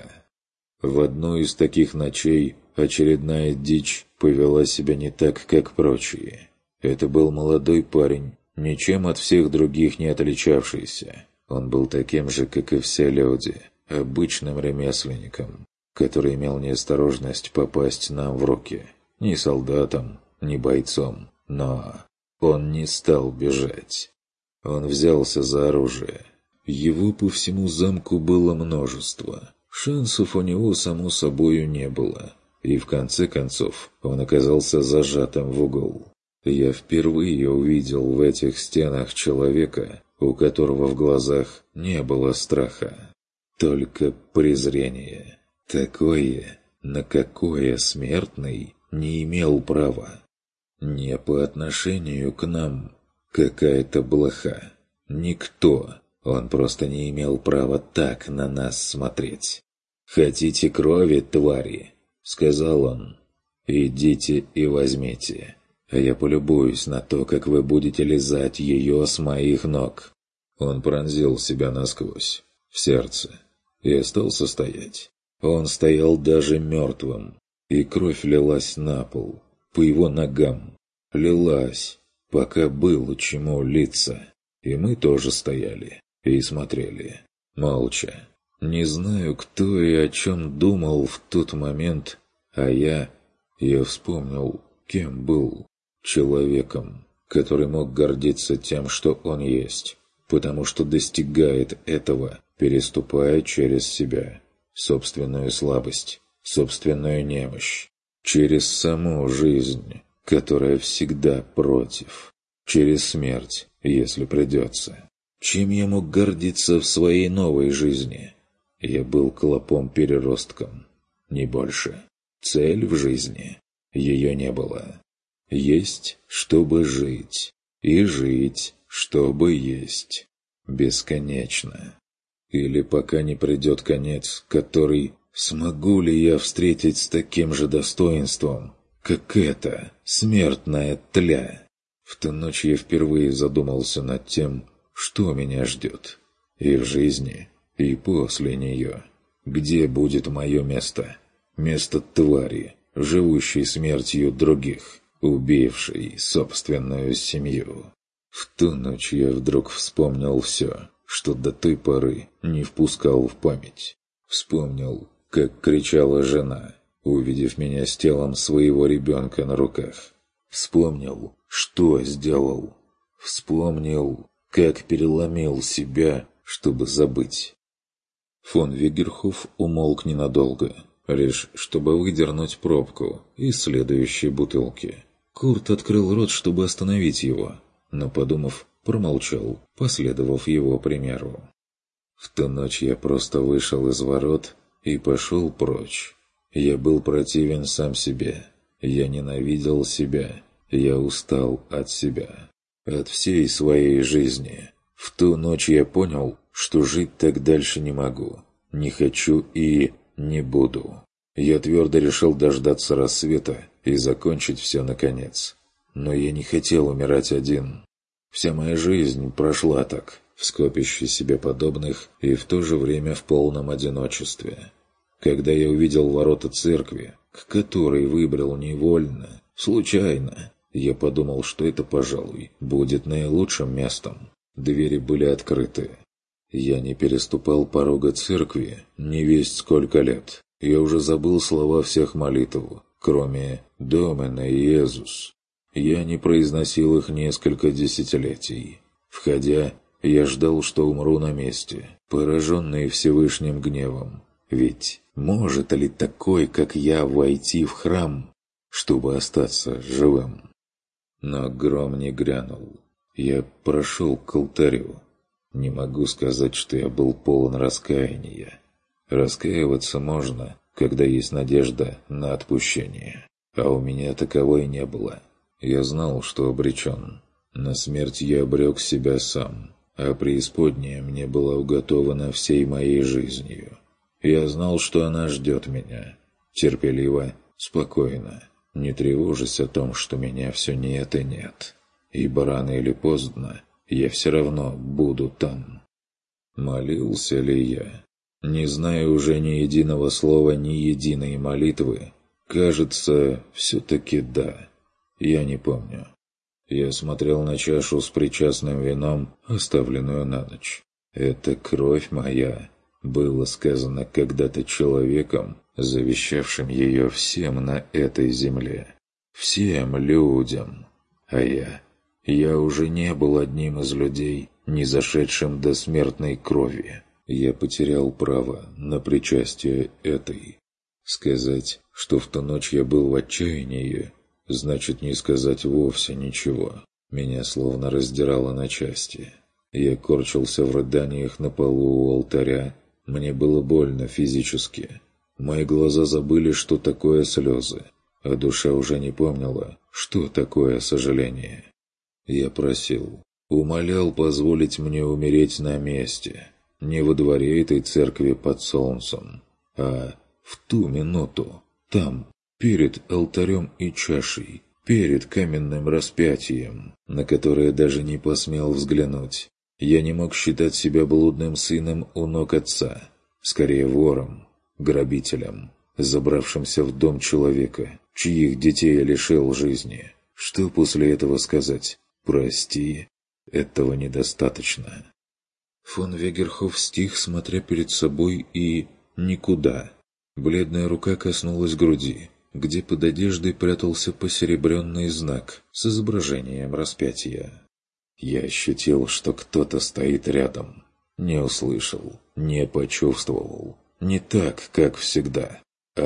[SPEAKER 1] В одну из таких ночей очередная дичь повела себя не так, как прочие. Это был молодой парень, ничем от всех других не отличавшийся. Он был таким же, как и все люди, обычным ремесленником, который имел неосторожность попасть нам в руки. Ни солдатом, ни бойцом, но он не стал бежать. Он взялся за оружие. Его по всему замку было множество. Шансов у него, само собою, не было. И в конце концов он оказался зажатым в угол. Я впервые увидел в этих стенах человека, у которого в глазах не было страха, только презрение. Такое, на какое смертный не имел права. Не по отношению к нам какая-то блоха. Никто. Он просто не имел права так на нас смотреть. «Хотите крови, твари?» — сказал он. «Идите и возьмите, а я полюбуюсь на то, как вы будете лизать ее с моих ног». Он пронзил себя насквозь, в сердце, и остался стоять. Он стоял даже мертвым, и кровь лилась на пол, по его ногам. Лилась, пока было чему литься. И мы тоже стояли и смотрели, молча. Не знаю, кто и о чем думал в тот момент, а я... Я вспомнил, кем был. Человеком, который мог гордиться тем, что он есть, потому что достигает этого, переступая через себя, собственную слабость, собственную немощь, через саму жизнь, которая всегда против, через смерть, если придется. Чем я мог гордиться в своей новой жизни? Я был клопом-переростком, не больше. Цель в жизни, ее не было. Есть, чтобы жить, и жить, чтобы есть. Бесконечно. Или пока не придет конец, который... Смогу ли я встретить с таким же достоинством, как эта смертная тля? В ту ночь я впервые задумался над тем, что меня ждет. И в жизни, и после нее. Где будет мое место? Место твари, живущей смертью других, убившей собственную семью. В ту ночь я вдруг вспомнил все, что до той поры не впускал в память. Вспомнил, как кричала жена, увидев меня с телом своего ребенка на руках. Вспомнил, что сделал. Вспомнил, как переломил себя, чтобы забыть. Фон Вигерхоф умолк ненадолго, лишь чтобы выдернуть пробку из следующей бутылки. Курт открыл рот, чтобы остановить его, но, подумав, промолчал, последовав его примеру. В ту ночь я просто вышел из ворот и пошел прочь. Я был противен сам себе. Я ненавидел себя. Я устал от себя. От всей своей жизни. В ту ночь я понял, что жить так дальше не могу. Не хочу и не буду. Я твердо решил дождаться рассвета и закончить все наконец. Но я не хотел умирать один. Вся моя жизнь прошла так, в скопище себе подобных и в то же время в полном одиночестве. Когда я увидел ворота церкви, к которой выбрал невольно, случайно, я подумал, что это, пожалуй, будет наилучшим местом. Двери были открыты. Я не переступал порога церкви не весть сколько лет. Я уже забыл слова всех молитв, кроме «Домине Иисус». Я не произносил их несколько десятилетий. Входя, я ждал, что умру на месте, пораженный Всевышним гневом. Ведь может ли такой, как я, войти в храм, чтобы остаться живым? Но гром не грянул. Я прошел к алтарю. Не могу сказать, что я был полон раскаяния. Раскаиваться можно, когда есть надежда на отпущение. А у меня таковой не было. Я знал, что обречен. На смерть я обрек себя сам, а преисподняя мне была уготована всей моей жизнью. Я знал, что она ждет меня. Терпеливо, спокойно, не тревожась о том, что меня все нет и нет. Ибо рано или поздно я все равно буду там. Молился ли я? Не зная уже ни единого слова, ни единой молитвы, кажется, все-таки да. Я не помню. Я смотрел на чашу с причастным вином, оставленную на ночь. «Это кровь моя», было сказано когда-то человеком, завещавшим ее всем на этой земле. Всем людям. А я... Я уже не был одним из людей, не зашедшим до смертной крови. Я потерял право на причастие этой. Сказать, что в ту ночь я был в отчаянии, значит не сказать вовсе ничего. Меня словно раздирало на части. Я корчился в рыданиях на полу у алтаря. Мне было больно физически. Мои глаза забыли, что такое слезы, а душа уже не помнила, что такое сожаление. Я просил, умолял позволить мне умереть на месте, не во дворе этой церкви под солнцем, а в ту минуту, там, перед алтарем и чашей, перед каменным распятием, на которое даже не посмел взглянуть. Я не мог считать себя блудным сыном у ног отца, скорее вором, грабителем, забравшимся в дом человека, чьих детей я лишил жизни. Что после этого сказать? «Прости, этого недостаточно». Фон Вегерхоф стих, смотря перед собой, и никуда. Бледная рука коснулась груди, где под одеждой прятался посеребренный знак с изображением распятия. Я ощутил, что кто-то стоит рядом. Не услышал, не почувствовал. Не так, как всегда.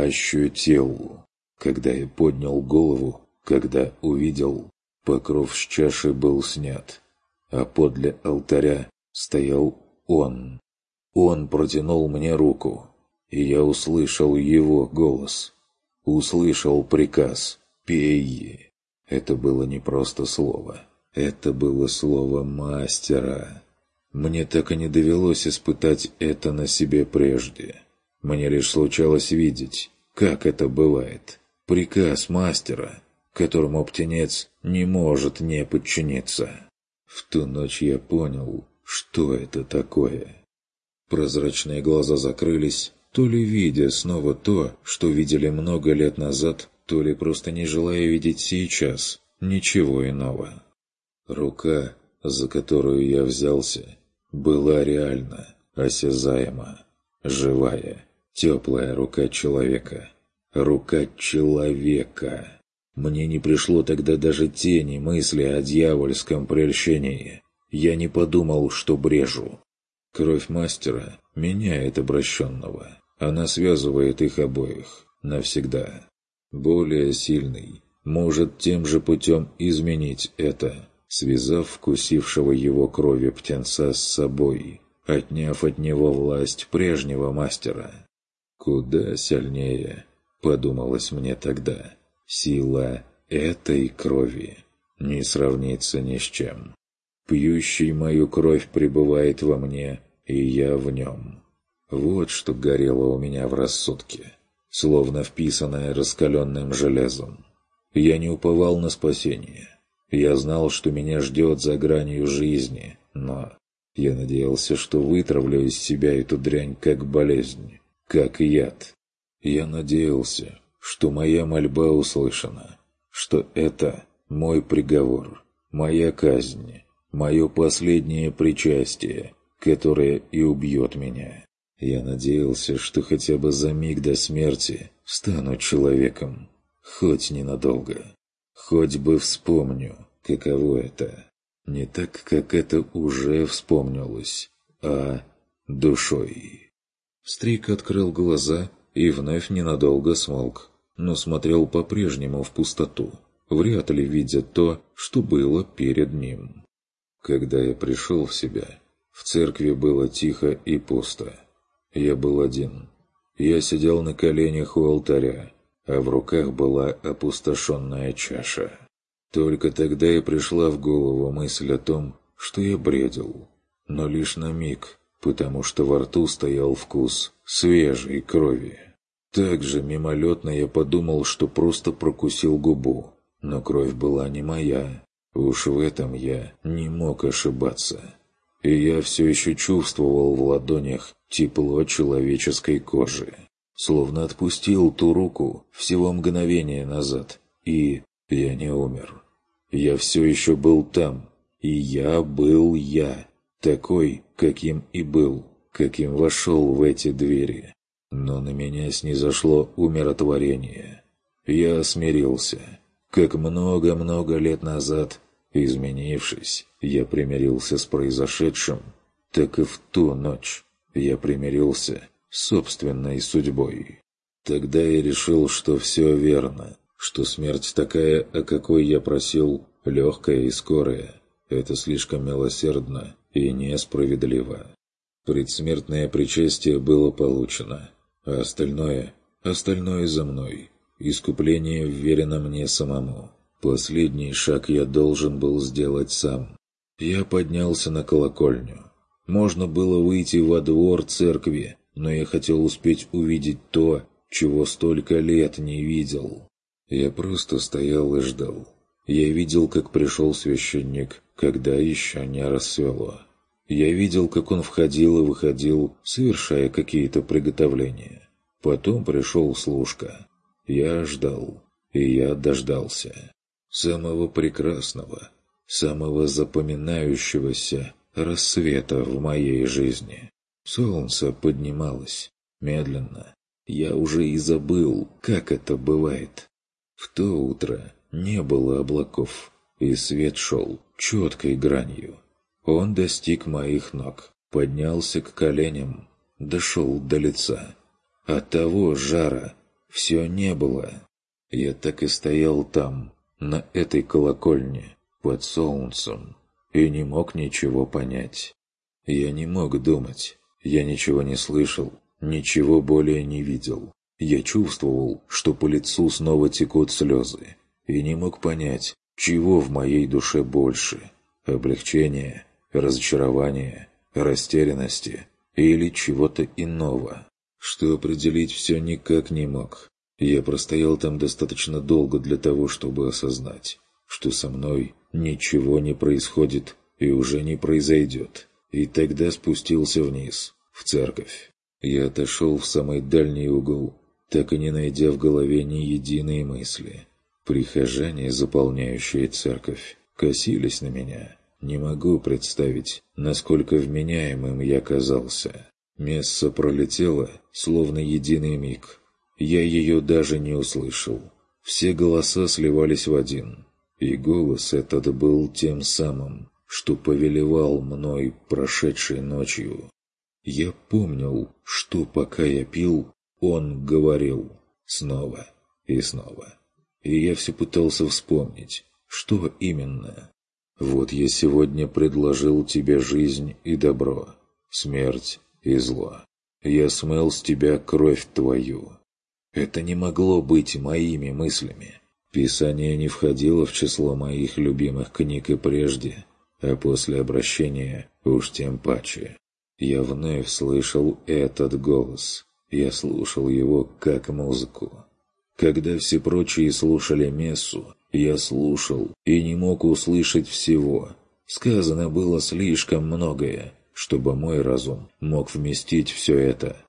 [SPEAKER 1] Ощутил. Когда я поднял голову, когда увидел... Покров с чаши был снят, а подле алтаря стоял он. Он протянул мне руку, и я услышал его голос. Услышал приказ «Пей». Это было не просто слово. Это было слово мастера. Мне так и не довелось испытать это на себе прежде. Мне лишь случалось видеть, как это бывает. Приказ мастера, которому птенец не может не подчиниться. В ту ночь я понял, что это такое. Прозрачные глаза закрылись, то ли видя снова то, что видели много лет назад, то ли просто не желая видеть сейчас ничего иного. Рука, за которую я взялся, была реально осязаема, живая, теплая рука человека. Рука человека. Мне не пришло тогда даже тени мысли о дьявольском прельщении. Я не подумал, что брежу. Кровь мастера меняет обращенного. Она связывает их обоих навсегда. Более сильный может тем же путем изменить это, связав вкусившего его крови птенца с собой, отняв от него власть прежнего мастера. Куда сильнее, подумалось мне тогда, сила этой крови не сравнится ни с чем. Пьющий мою кровь пребывает во мне, и я в нем. Вот что горело у меня в рассудке, словно вписанное раскаленным железом. Я не уповал на спасение. Я знал, что меня ждет за гранью жизни, но я надеялся, что вытравлю из себя эту дрянь как болезнь, как яд, Я надеялся, что моя мольба услышана, что это мой приговор, моя казнь, мое последнее причастие, которое и убьет меня. Я надеялся, что хотя бы за миг до смерти стану человеком, хоть ненадолго. Хоть бы вспомню, каково это. Не так, как это уже вспомнилось, а душой. Стрик открыл глаза и вновь ненадолго смолк, но смотрел по-прежнему в пустоту, вряд ли видя то, что было перед ним. Когда я пришел в себя, в церкви было тихо и пусто. Я был один. Я сидел на коленях у алтаря, а в руках была опустошенная чаша. Только тогда и пришла в голову мысль о том, что я бредил, но лишь на миг, потому что во рту стоял вкус свежей крови. Так же мимолетно я подумал, что просто прокусил губу, но кровь была не моя. Уж в этом я не мог ошибаться. И я все еще чувствовал в ладонях тепло человеческой кожи. Словно отпустил ту руку всего мгновение назад, и я не умер. Я все еще был там, и я был я, такой, каким и был, каким вошел в эти двери. Но на меня снизошло умиротворение. Я смирился. Как много-много лет назад, изменившись, я примирился с произошедшим, так и в ту ночь я примирился с собственной судьбой. Тогда я решил, что все верно, что смерть такая, о какой я просил, легкая и скорая. Это слишком милосердно и несправедливо. Предсмертное причастие было получено, а остальное, остальное за мной. Искупление вверено мне самому. Последний шаг я должен был сделать сам. Я поднялся на колокольню. Можно было выйти во двор церкви, но я хотел успеть увидеть то, чего столько лет не видел. Я просто стоял и ждал. Я видел, как пришел священник, когда еще не рассвело. Я видел, как он входил и выходил, совершая какие-то приготовления. Потом пришел служка. Я ждал, и я дождался. Самого прекрасного, самого запоминающегося рассвета в моей жизни. Солнце поднималось, медленно. Я уже и забыл, как это бывает. В то утро не было облаков, и свет шел четкой гранью. Он достиг моих ног, поднялся к коленям, дошел до лица. От того жара все не было. Я так и стоял там, на этой колокольне, под солнцем, и не мог ничего понять. Я не мог думать, я ничего не слышал, ничего более не видел. Я чувствовал, что по лицу снова текут слезы, и не мог понять, чего в моей душе больше – облегчения, разочарования, растерянности или чего-то иного, что определить все никак не мог. Я простоял там достаточно долго для того, чтобы осознать, что со мной ничего не происходит и уже не произойдет, и тогда спустился вниз, в церковь. Я отошел в самый дальний угол, так и не найдя в голове ни единой мысли. Прихожане, заполняющие церковь, косились на меня. Не могу представить, насколько вменяемым я казался. Месса пролетела, словно единый миг. Я ее даже не услышал. Все голоса сливались в один. И голос этот был тем самым, что повелевал мной прошедшей ночью. Я помнил, что пока я пил, он говорил снова и снова. И я все пытался вспомнить, что именно. Вот я сегодня предложил тебе жизнь и добро, смерть и зло. Я смыл с тебя кровь твою. Это не могло быть моими мыслями. Писание не входило в число моих любимых книг и прежде, а после обращения уж тем паче. Я вновь слышал этот голос. Я слушал его как музыку. Когда все прочие слушали мессу, я слушал и не мог услышать всего. Сказано было слишком многое, чтобы мой разум мог вместить все это.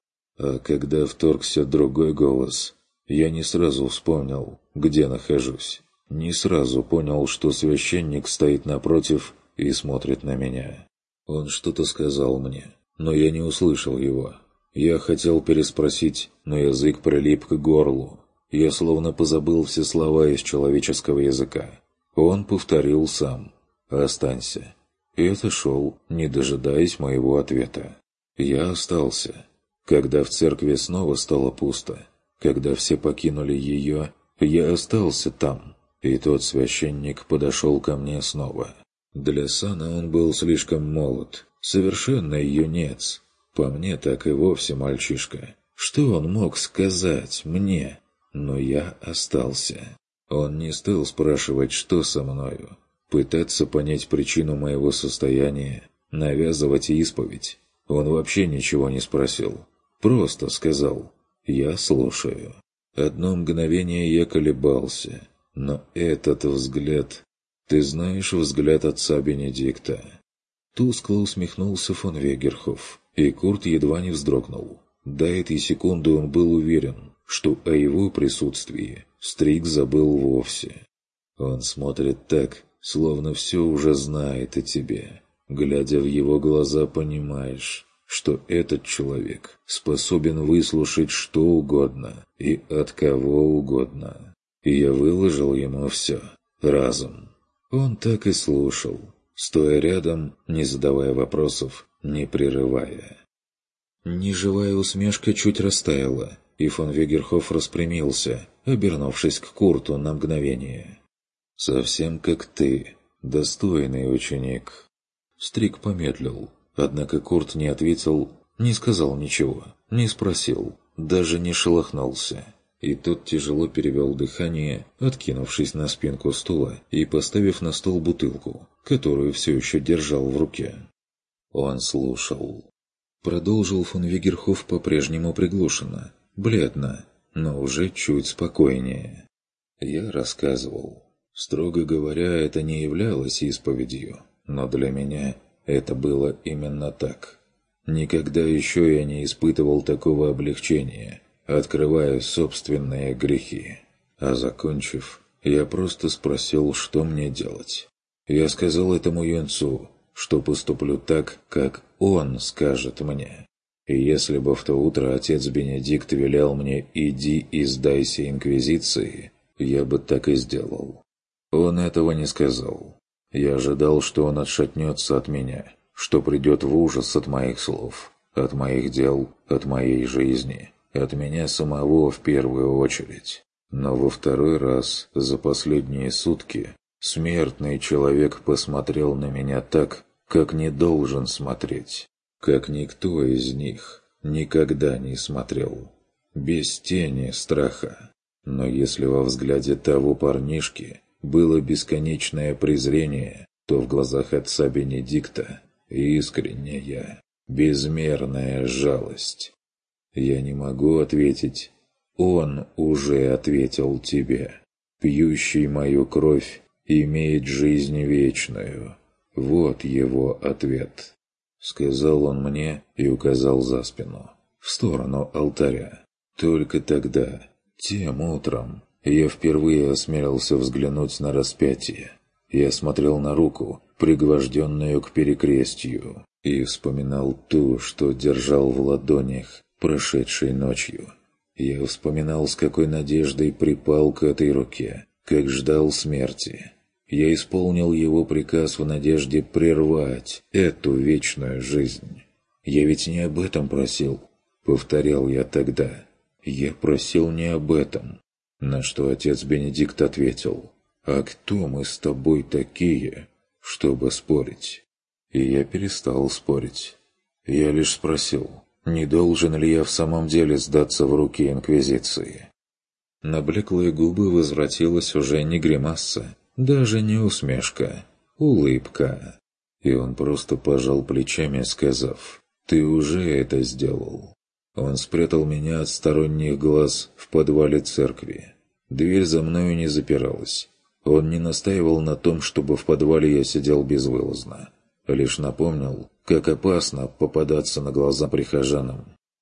[SPEAKER 1] А когда вторгся другой голос, я не сразу вспомнил, где нахожусь. Не сразу понял, что священник стоит напротив и смотрит на меня. Он что-то сказал мне, но я не услышал его. Я хотел переспросить, но язык прилип к горлу. Я словно позабыл все слова из человеческого языка. Он повторил сам: «Останься». И отошел, не дожидаясь моего ответа. Я остался. Когда в церкви снова стало пусто, когда все покинули ее, я остался там. И тот священник подошел ко мне снова. Для сана он был слишком молод, совершенный юнец. По мне так и вовсе мальчишка. Что он мог сказать мне? Но я остался. Он не стал спрашивать, что со мною, пытаться понять причину моего состояния, навязывать исповедь. Он вообще ничего не спросил. Просто сказал: «Я слушаю». Одно мгновение я колебался, но этот взгляд... Ты знаешь взгляд отца Бенедикта? Тускло усмехнулся фон Вегерхоф, и Курт едва не вздрогнул. До этой секунды он был уверен, что о его присутствии Стрик забыл вовсе. Он смотрит так, словно все уже знает о тебе. Глядя в его глаза, понимаешь, что этот человек способен выслушать что угодно и от кого угодно. И я выложил ему все, разом. Он так и слушал, стоя рядом, не задавая вопросов, не прерывая. Неживая усмешка чуть растаяла, и фон Вегерхоф распрямился, обернувшись к Курту на мгновение. «Совсем как ты, достойный ученик». Стрик помедлил, однако Курт не ответил, не сказал ничего, не спросил, даже не шелохнулся. И тот тяжело перевел дыхание, откинувшись на спинку стула и поставив на стол бутылку, которую все еще держал в руке. Он слушал. Продолжил фон Вегерхоф по-прежнему приглушенно, бледно, но уже чуть спокойнее. Я рассказывал. Строго говоря, это не являлось исповедью, но для меня это было именно так. Никогда еще я не испытывал такого облегчения, открывая собственные грехи. А закончив, я просто спросил, что мне делать. Я сказал этому юнцу, что поступлю так, как он скажет мне. И если бы в то утро отец Бенедикт велел мне «иди и сдайся инквизиции», я бы так и сделал. Он этого не сказал. Я ожидал, что он отшатнется от меня, что придет в ужас от моих слов, от моих дел, от моей жизни, от меня самого в первую очередь. Но во второй раз за последние сутки смертный человек посмотрел на меня так, как не должен смотреть, как никто из них никогда не смотрел, без тени страха. Но если во взгляде того парнишки было бесконечное презрение, то в глазах отца Бенедикта искренняя, безмерная жалость. Я не могу ответить. Он уже ответил тебе. Пьющий мою кровь имеет жизнь вечную. Вот его ответ. Сказал он мне и указал за спину, в сторону алтаря. Только тогда, тем утром, я впервые осмелился взглянуть на распятие. Я смотрел на руку, пригвожденную к перекрестью, и вспоминал ту, что держал в ладонях прошедшей ночью. Я вспоминал, с какой надеждой припал к этой руке, как ждал смерти. Я исполнил его приказ в надежде прервать эту вечную жизнь. Я ведь не об этом просил, повторял я тогда. Я просил не об этом. На что отец Бенедикт ответил: «А кто мы с тобой такие, чтобы спорить?» И я перестал спорить. Я лишь спросил, не должен ли я в самом деле сдаться в руки инквизиции. На блеклые губы возвратилась уже не гримаса, даже не усмешка, улыбка. И он просто пожал плечами, сказав: «Ты уже это сделал». Он спрятал меня от сторонних глаз в подвале церкви. Дверь за мною не запиралась. Он не настаивал на том, чтобы в подвале я сидел безвылазно. Лишь напомнил, как опасно попадаться на глаза прихожанам.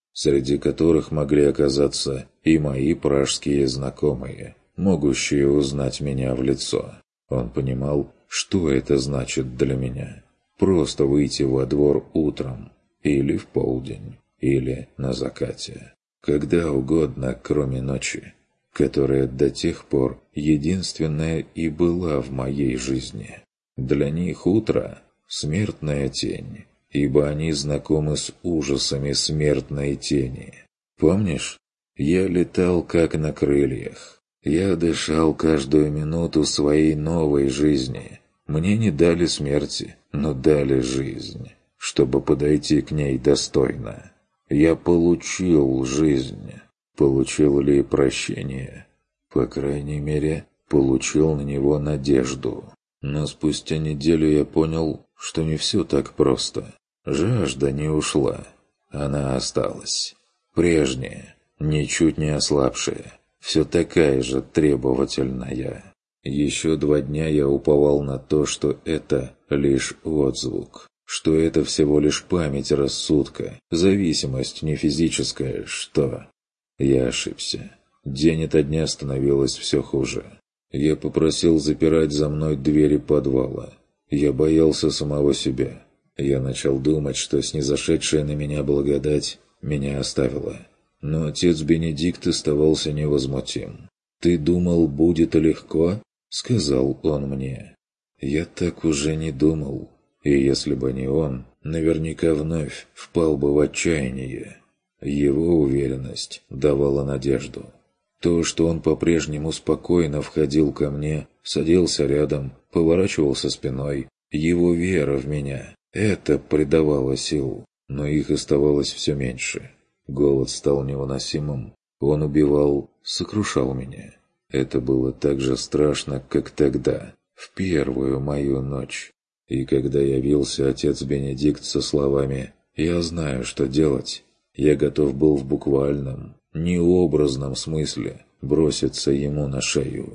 [SPEAKER 1] среди которых могли оказаться и мои пражские знакомые, могущие узнать меня в лицо. Он понимал, что это значит для меня. Просто выйти во двор утром, или в полдень, или на закате. Когда угодно, кроме ночи, которая до тех пор единственная и была в моей жизни. Для них утро – смертная тень, ибо они знакомы с ужасами смертной тени. Помнишь? Я летал как на крыльях. Я дышал каждую минуту своей новой жизни. Мне не дали смерти, но дали жизнь, чтобы подойти к ней достойно. Я получил жизнь. Получил ли прощение? По крайней мере, получил на него надежду. Но спустя неделю я понял, что не все так просто. Жажда не ушла. Она осталась. Прежняя, ничуть не ослабшая, все такая же требовательная. Еще два дня я уповал на то, что это лишь отзвук, что это всего лишь память рассудка, зависимость не физическая, что... Я ошибся. День ото дня становилось все хуже. Я попросил запирать за мной двери подвала. Я боялся самого себя. Я начал думать, что снизошедшая на меня благодать меня оставила. Но отец Бенедикт оставался невозмутим. «Ты думал, будет легко?» — сказал он мне. Я так уже не думал. И если бы не он, наверняка вновь впал бы в отчаяние. Его уверенность давала надежду. То, что он по-прежнему спокойно входил ко мне, садился рядом, поворачивался спиной, его вера в меня — это придавало сил, но их оставалось все меньше. Голод стал невыносимым, он убивал, сокрушал меня. Это было так же страшно, как тогда, в первую мою ночь. И когда явился отец Бенедикт со словами «Я знаю, что делать», я готов был в буквальном, необразном смысле броситься ему на шею.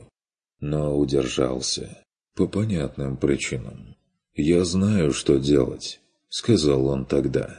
[SPEAKER 1] Но удержался. По понятным причинам. «Я знаю, что делать», — сказал он тогда.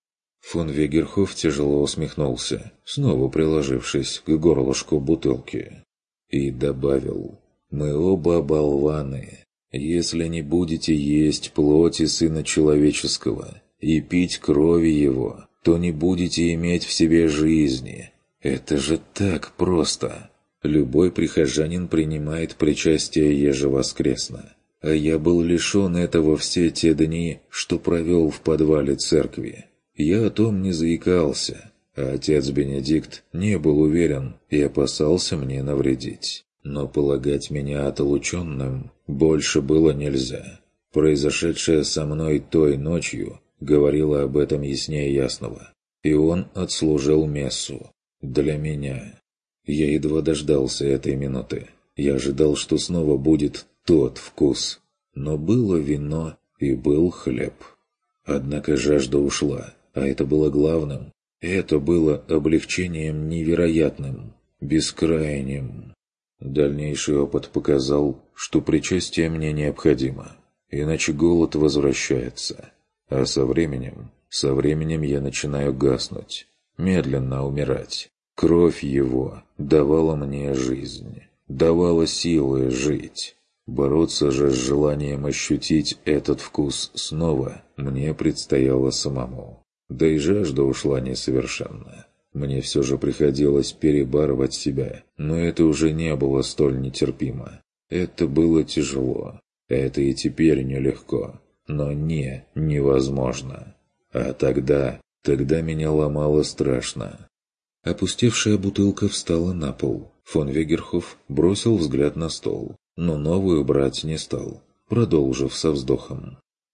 [SPEAKER 1] Фон Вегерхоф тяжело усмехнулся, снова приложившись к горлышку бутылки. И добавил: «Мы оба болваны. Если не будете есть плоти Сына Человеческого и пить крови Его, то не будете иметь в себе жизни. Это же так просто. Любой прихожанин принимает причастие ежевоскресно. А я был лишен этого все те дни, что провел в подвале церкви. Я о том не заикался, а отец Бенедикт не был уверен и опасался мне навредить. Но полагать меня отлученным больше было нельзя. Произошедшее со мной той ночью говорило об этом яснее ясного. И он отслужил мессу. Для меня. Я едва дождался этой минуты. Я ожидал, что снова будет тот вкус. Но было вино и был хлеб. Однако жажда ушла, а это было главным. Это было облегчением невероятным, бескрайним. Дальнейший опыт показал, что причастие мне необходимо, иначе голод возвращается. А со временем, со временем я начинаю гаснуть, медленно умирать. Кровь его давала мне жизнь, давала силы жить. Бороться же с желанием ощутить этот вкус снова мне предстояло самому. Да и жажда ушла несовершенно. Мне все же приходилось перебарывать себя, но это уже не было столь нетерпимо. Это было тяжело. Это и теперь нелегко, но не невозможно. А тогда, тогда меня ломало страшно. Опустевшая бутылка встала на пол. Фон Вегерхоф бросил взгляд на стол, но новую брать не стал, продолжив со вздохом.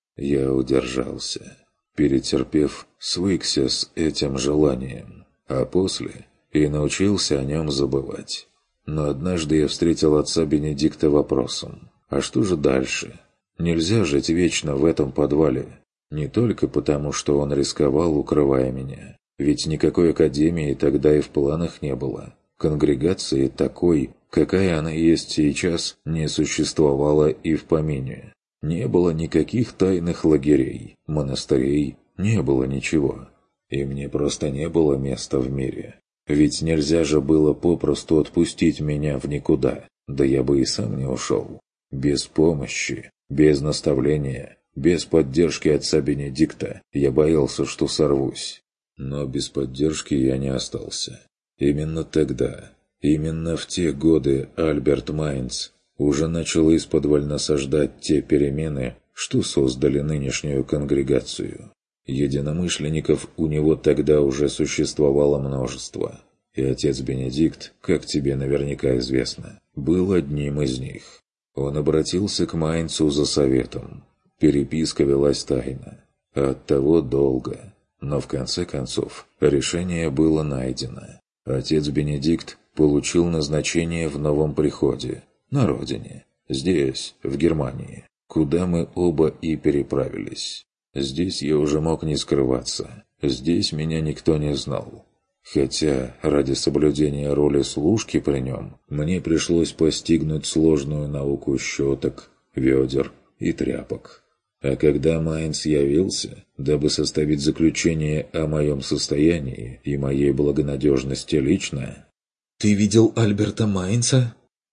[SPEAKER 1] Я удержался. Перетерпев, свыкся с этим желанием, а после и научился о нем забывать. Но однажды я встретил отца Бенедикта вопросом: «А что же дальше? Нельзя жить вечно в этом подвале». Не только потому, что он рисковал, укрывая меня. Ведь никакой академии тогда и в планах не было. Конгрегации такой, какая она есть сейчас, не существовало и в помине. Не было никаких тайных лагерей, монастырей, не было ничего. И мне просто не было места в мире. Ведь нельзя же было попросту отпустить меня в никуда. Да я бы и сам не ушел. Без помощи, без наставления, без поддержки отца Бенедикта я боялся, что сорвусь. Но без поддержки я не остался. Именно тогда, именно в те годы Альберт Майнц уже начал исподволь насаждать те перемены, что создали нынешнюю конгрегацию. Единомышленников у него тогда уже существовало множество. И отец Бенедикт, как тебе наверняка известно, был одним из них. Он обратился к Майнцу за советом. Переписка велась тайно. Оттого долго. Но в конце концов решение было найдено. Отец Бенедикт получил назначение в новом приходе, на родине, здесь, в Германии, куда мы оба и переправились. Здесь я уже мог не скрываться. Здесь меня никто не знал. Хотя, ради соблюдения роли служки при нем, мне пришлось постигнуть сложную науку щеток, ведер и тряпок. А когда Майнц явился, дабы составить заключение о моем состоянии и моей благонадежности лично...
[SPEAKER 2] «Ты видел Альберта Майнца?»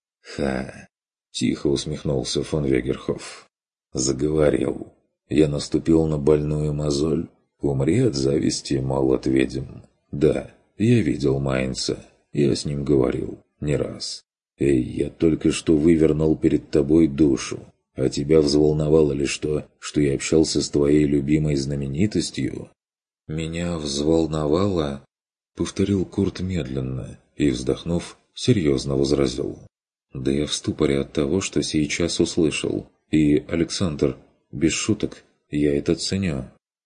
[SPEAKER 1] «Ха!» — тихо усмехнулся фон Вегерхоф. «Заговорил. Я наступил на больную мозоль. Умри от зависти, молот ведьм. Да, я видел Майнца. Я с ним говорил. Не раз. Эй, я только что вывернул перед тобой душу. А тебя взволновало ли что, что я общался с твоей любимой знаменитостью?»
[SPEAKER 2] «Меня взволновало», — повторил Курт медленно и, вздохнув, серьезно возразил. «Да я в ступоре от того, что сейчас услышал. И, Александр, без шуток, я это ценю».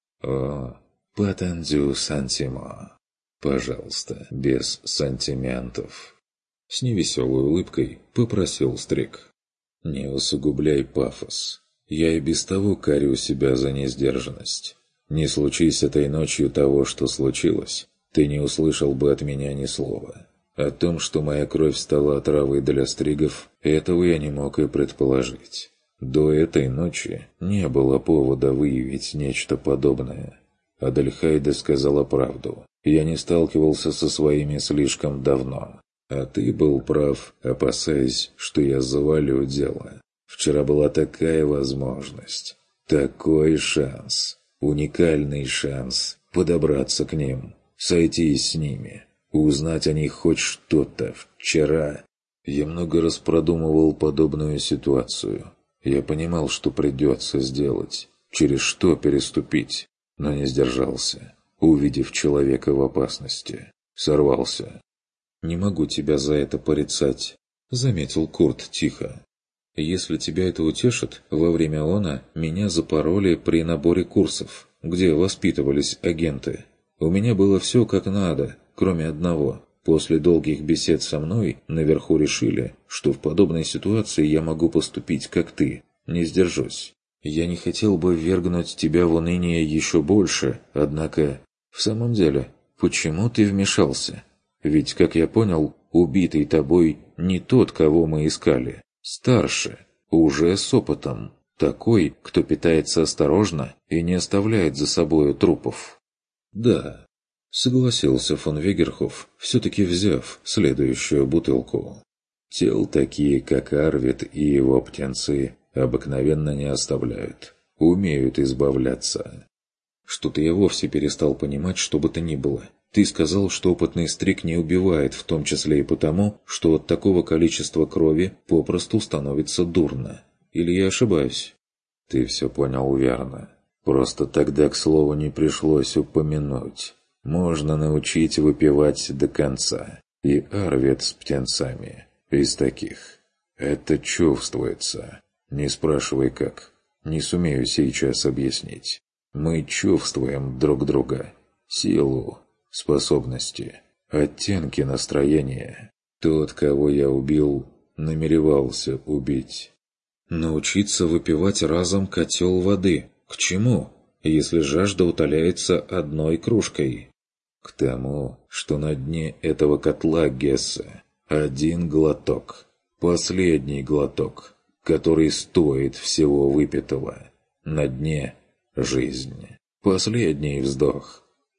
[SPEAKER 1] «О, патендю сантимо. Пожалуйста, без сантиментов».
[SPEAKER 2] С невеселой улыбкой попросил Стрик.
[SPEAKER 1] «Не усугубляй пафос. Я и без того корю себя за несдержанность. Не случись этой ночью того, что случилось, ты не услышал бы от меня ни слова. О том, что моя кровь стала отравой для стригов, этого я не мог и предположить. До этой ночи не было повода выявить нечто подобное. Адельхайда сказала правду. Я не сталкивался со своими слишком давно. А ты был прав, опасаясь, что я завалю дело. Вчера была такая возможность, такой шанс, уникальный шанс подобраться к ним, сойтись с ними, узнать о них хоть что-то. Вчера я много раз продумывал подобную ситуацию. Я понимал, что придется сделать, через что переступить, но не сдержался, увидев человека в опасности. Сорвался.
[SPEAKER 2] «Не могу тебя за это порицать», — заметил Курт тихо. «Если тебя это утешит, во время она меня запороли при наборе курсов, где воспитывались агенты. У меня было все как надо, кроме одного. После долгих бесед со мной наверху решили, что в подобной ситуации я могу поступить как ты, не сдержусь. Я не хотел бы ввергнуть тебя в уныние еще больше, однако... В самом деле, почему ты вмешался? Ведь, как я понял, убитый тобой не тот, кого мы искали. Старше, уже с опытом. Такой, кто питается осторожно и не оставляет за собою трупов». «Да», — согласился фон Вегерхоф, все-таки взяв следующую бутылку.
[SPEAKER 1] «Тел такие, как Арвид и его птенцы, обыкновенно не оставляют. Умеют избавляться».
[SPEAKER 2] «Что-то я вовсе перестал понимать, что бы то ни было. Ты сказал, что опытный стриг не убивает, в том числе и потому, что от такого количества крови попросту становится дурно. Или я ошибаюсь?»
[SPEAKER 1] «Ты все понял верно. Просто тогда, к слову, не пришлось упомянуть. Можно научить выпивать до конца. И Арвид с птенцами. Из таких. Это чувствуется. Не спрашивай как. Не сумею сейчас объяснить. Мы чувствуем друг друга. Силу, способности, оттенки настроения. Тот, кого я убил, намеревался убить».
[SPEAKER 2] «Научиться выпивать разом котел воды. К чему, если жажда утоляется одной кружкой?»
[SPEAKER 1] «К тому, что на дне этого котла Гессе один глоток, последний глоток, который стоит всего выпитого. На дне жизнь, последний вздох,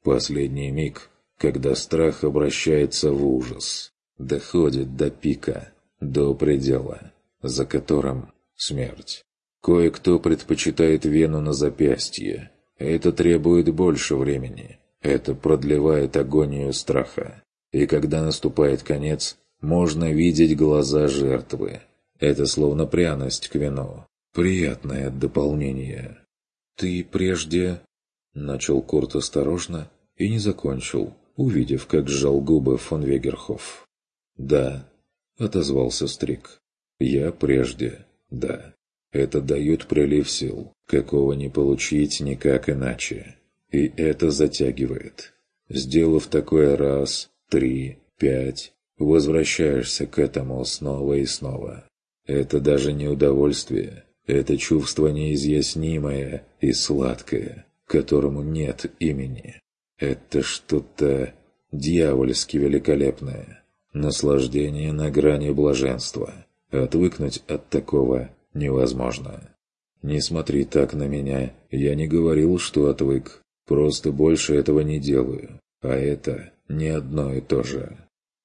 [SPEAKER 1] Последний миг, когда страх обращается в ужас, доходит до пика, до предела, за которым смерть. Кое-кто предпочитает вену на запястье. Это требует больше времени. Это продлевает агонию страха. И когда наступает конец, можно видеть глаза жертвы. Это словно пряность к вину. Приятное дополнение. «Ты прежде...» — начал Курт осторожно и не закончил, увидев, как сжал губы фон Вегерхоф. «Да», — отозвался Стрик. «Я прежде, да. Это дает прилив сил, какого не получить никак иначе. И это затягивает. Сделав такое раз, три, пять, возвращаешься к этому снова и снова. Это даже не удовольствие, это чувство неизъяснимое и сладкое, которому нет имени. Это что-то дьявольски великолепное. Наслаждение на грани блаженства. Отвыкнуть от такого невозможно. Не смотри так на меня, я не говорил, что отвык. Просто больше этого не делаю. А это не одно и то же.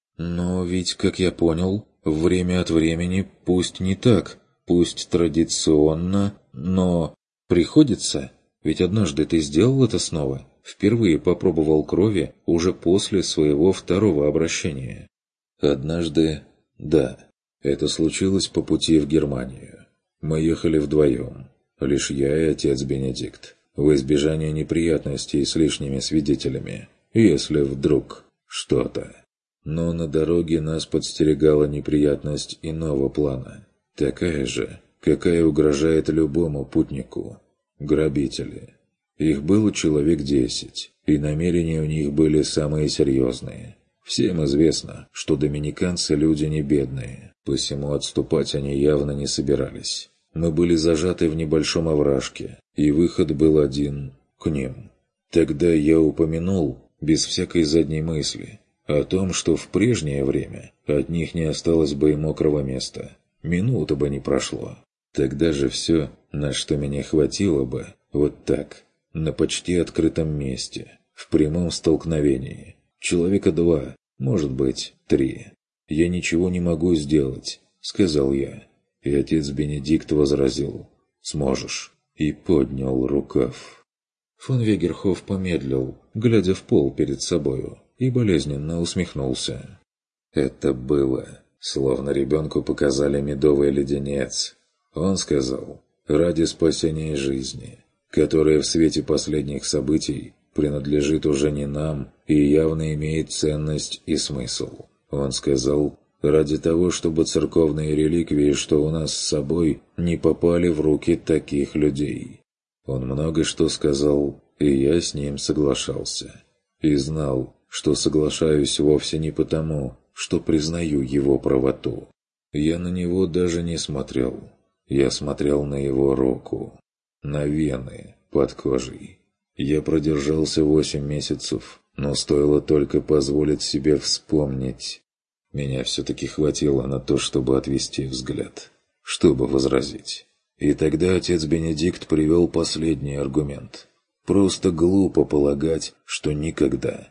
[SPEAKER 1] Но ведь, как я понял, время от времени, пусть не так, пусть традиционно, но приходится. Ведь однажды ты сделал это снова. Впервые попробовал крови уже после своего второго обращения. Однажды, да, это случилось по пути в Германию. Мы ехали вдвоем, лишь я и отец Бенедикт, в избежание неприятностей с лишними свидетелями, если вдруг что-то. Но на дороге нас подстерегала неприятность иного плана, такая же, какая угрожает любому путнику. Грабители. Их было человек десять, и намерения у них были самые серьезные. Всем известно, что доминиканцы люди не бедные, посему отступать они явно не собирались. Мы были зажаты в небольшом овражке, и выход был один – к ним. Тогда я упомянул, без всякой задней мысли, о том, что в прежнее время от них не осталось бы и мокрого места. Минута бы не прошло. Тогда же все, на что меня хватило бы, вот так, на почти открытом месте, в прямом столкновении. Человека два, может быть, три. «Я ничего не могу сделать», — сказал я. И отец Бенедикт возразил: «Сможешь», и поднял рукав. Фон Вегерхоф помедлил, глядя в пол перед собою, и болезненно усмехнулся. Это было, словно ребенку показали медовый леденец. Он сказал: «Ради спасения жизни, которая в свете последних событий принадлежит уже не нам и явно имеет ценность и смысл». Он сказал: «Ради того, чтобы церковные реликвии, что у нас с собой, не попали в руки таких людей». Он много что сказал, и я с ним соглашался. И знал, что соглашаюсь вовсе не потому, что признаю его правоту. Я на него даже не смотрел. Я смотрел на его руку, на вены под кожей. Я продержался восемь месяцев, но стоило только позволить себе вспомнить. Меня все-таки хватило на то, чтобы отвести взгляд, чтобы возразить. И тогда отец Бенедикт привел последний аргумент. Просто глупо полагать, что никогда,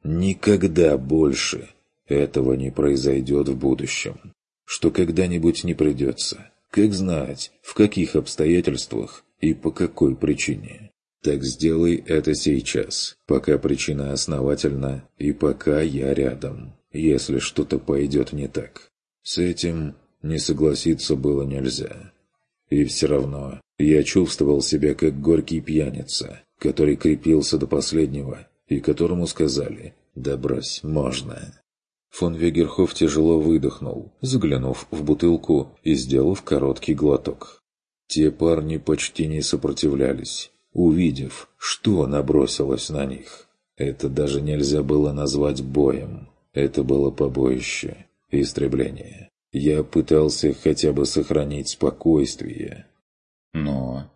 [SPEAKER 1] никогда больше этого не произойдет в будущем. Что когда-нибудь не придется. Как знать, в каких обстоятельствах и по какой причине. Так сделай это сейчас, пока причина основательна и пока я рядом, если что-то пойдет не так. С этим не согласиться было нельзя. И все равно я чувствовал себя как горький пьяница, который крепился до последнего и которому сказали: «Да брось, можно». Фон Вегерхоф тяжело выдохнул, заглянув в бутылку и сделав короткий глоток. Те парни почти не сопротивлялись, увидев, что набросилось на них. Это даже нельзя было назвать боем. Это было побоище, истребление. Я пытался хотя бы сохранить спокойствие. Но...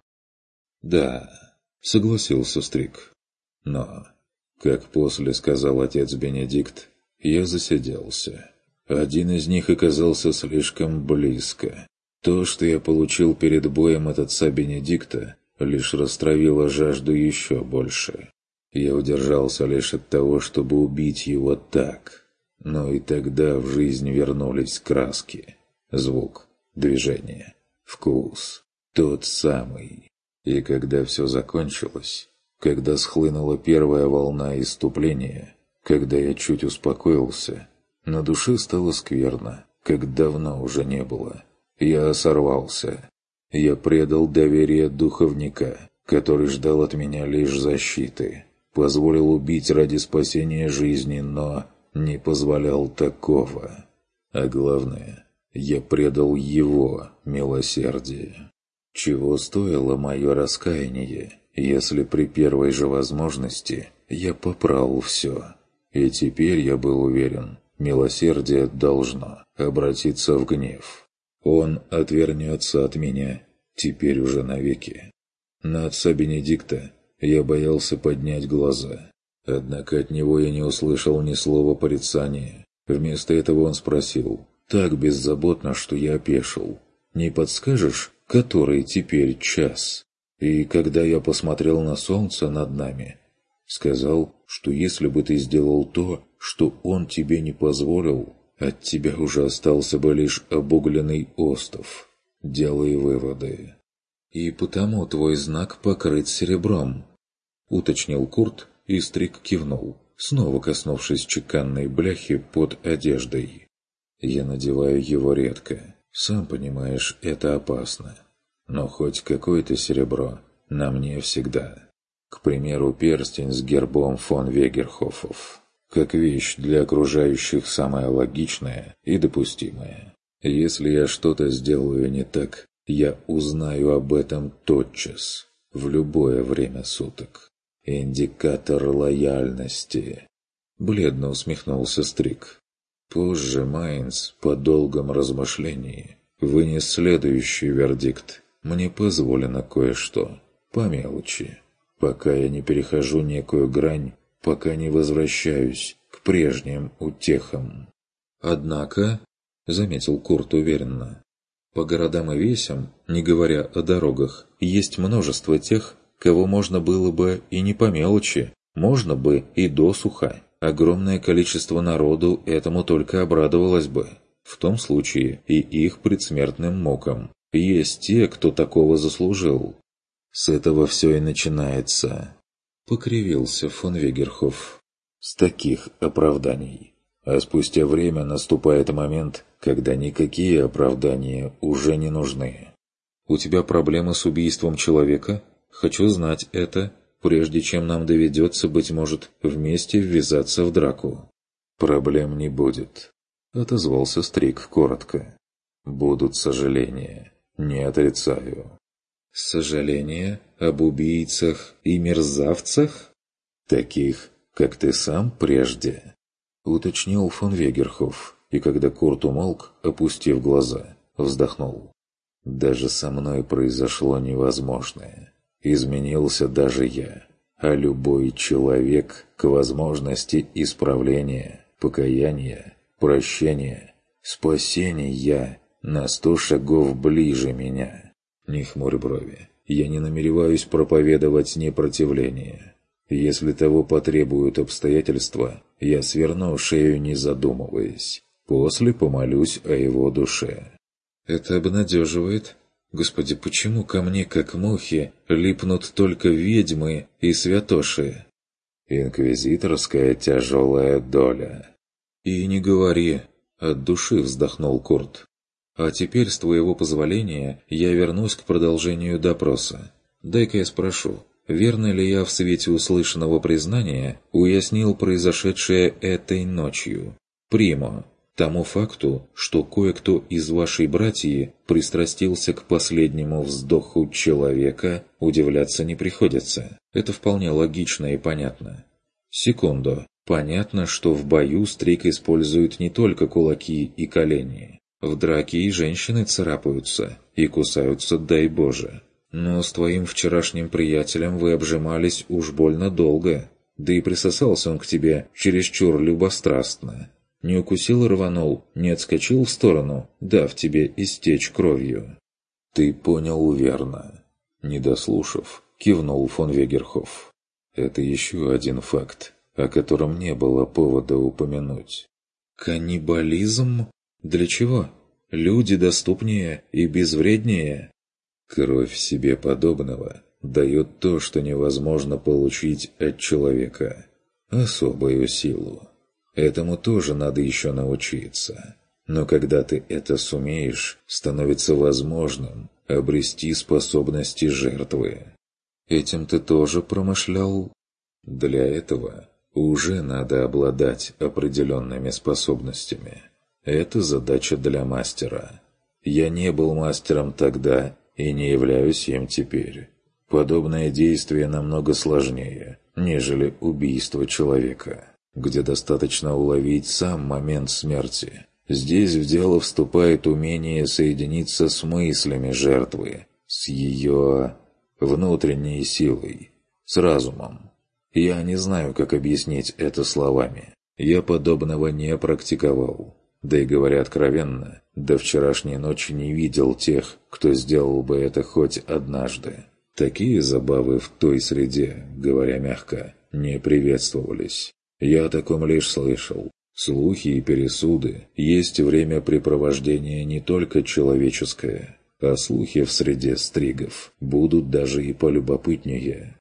[SPEAKER 1] Да, согласился Стрик. Но, как после сказал отец Бенедикт, я засиделся. Один из них оказался слишком близко. То, что я получил перед боем от отца Бенедикта, лишь растравило жажду еще больше. Я удержался лишь от того, чтобы убить его так. Но и тогда в жизнь вернулись краски. Звук, движение, вкус. Тот самый. И когда все закончилось, когда схлынула первая волна исступления, когда я чуть успокоился, на душе стало скверно, как давно уже не было. Я сорвался. Я предал доверие духовника, который ждал от меня лишь защиты. Позволил убить ради спасения жизни, но не позволял такого. А главное, я предал его милосердие. Чего стоило мое раскаяние, если при первой же возможности я поправил все. И теперь я был уверен, милосердие должно обратиться в гнев. Он отвернется от меня, теперь уже навеки. На отца Бенедикта я боялся поднять глаза. Однако от него я не услышал ни слова порицания. Вместо этого он спросил, так беззаботно, что я опешил: «Не подскажешь, который теперь час?» И когда я посмотрел на солнце над нами, сказал, что если бы ты сделал то, что он тебе не позволил, от тебя уже остался бы лишь обугленный остов. Делай выводы. «И потому твой знак покрыт серебром», — уточнил Курт, и Стрик кивнул, снова коснувшись чеканной бляхи под одеждой. «Я надеваю его редко. Сам понимаешь, это опасно. Но хоть какое-то серебро на мне всегда. К примеру, перстень с гербом фон Вегерхофов. Как вещь для окружающих самая логичная и допустимая. Если я что-то сделаю не так, я узнаю об этом тотчас, в любое время суток. Индикатор лояльности». Бледно усмехнулся Стрик. Позже Майнц, по долгом размышлении, вынес следующий вердикт. «Мне позволено кое-что, по мелочи, пока я не перехожу некую грань, пока не возвращаюсь к прежним утехам». «Однако», — заметил Курт уверенно, — «по городам и весям, не говоря о дорогах, есть множество тех, кого можно было бы и не по мелочи, можно бы и досуха. Огромное количество народу этому только обрадовалось бы. В том случае и их предсмертным мукам. Есть те, кто такого заслужил». «С этого все и начинается», — покривился фон Вегерхоф. «С таких оправданий. А спустя время наступает момент, когда никакие оправдания уже не нужны». «У тебя проблемы с убийством человека? Хочу знать это, прежде чем нам доведется, быть может, вместе ввязаться в драку». «Проблем не будет», — отозвался Стрик коротко. «Будут сожаления, не отрицаю». «Сожаления об убийцах и мерзавцах?» «Таких, как ты сам прежде», — уточнил фон Вегерхоф, и когда Курт умолк, опустив глаза, вздохнул. «Даже со мной произошло невозможное. Изменился даже я, а любой человек к возможности исправления, покаяния, прощения, спасения на сто шагов ближе меня. Не хмурь брови, я не намереваюсь проповедовать непротивление. Если того потребуют обстоятельства, я сверну шею, не задумываясь. После помолюсь о его душе». «Это обнадеживает. Господи, почему ко мне, как мухи, липнут только ведьмы и святоши?» «Инквизиторская тяжелая доля». «И не говори», — от души вздохнул Курт. «А теперь, с твоего позволения, я вернусь к продолжению допроса. Дай-ка я спрошу, верно ли я в свете услышанного признания уяснил произошедшее этой ночью? Примо, тому факту, что кое-кто из вашей братьи пристрастился к последнему вздоху человека, удивляться не приходится. Это вполне логично и понятно. Секунду. Понятно, что в бою Стрик использует не только кулаки и колени. В драке и женщины царапаются, и кусаются, дай Боже. Но с твоим вчерашним приятелем вы обжимались уж больно долго, да и присосался он к тебе чересчур любострастно. Не укусил и рванул, не отскочил в сторону, дав тебе истечь кровью». «Ты понял верно», — не дослушав, кивнул фон Вегерхоф. Это еще один факт, о котором не было повода упомянуть.
[SPEAKER 2] Каннибализм? Для чего? Люди доступнее и безвреднее.
[SPEAKER 1] Кровь себе подобного дает то, что невозможно получить от человека. Особую силу. Этому тоже надо еще научиться. Но когда ты это сумеешь, становится возможным обрести способности жертвы.
[SPEAKER 2] Этим ты тоже промышлял?
[SPEAKER 1] Для этого уже надо обладать определенными способностями. Это задача для мастера. Я не был мастером тогда и не являюсь им теперь. Подобное действие намного сложнее, нежели убийство человека, где достаточно уловить сам момент смерти. Здесь в дело вступает умение соединиться с мыслями жертвы, с ее внутренней силой, с разумом. Я не знаю, как объяснить это словами. Я подобного не практиковал. Да и говоря откровенно, до вчерашней ночи не видел тех, кто сделал бы это хоть однажды. Такие забавы в той среде, говоря мягко, не приветствовались. Я о таком лишь слышал. Слухи и пересуды есть времяпрепровождение не только человеческое, а слухи в среде стригов будут даже и полюбопытнее.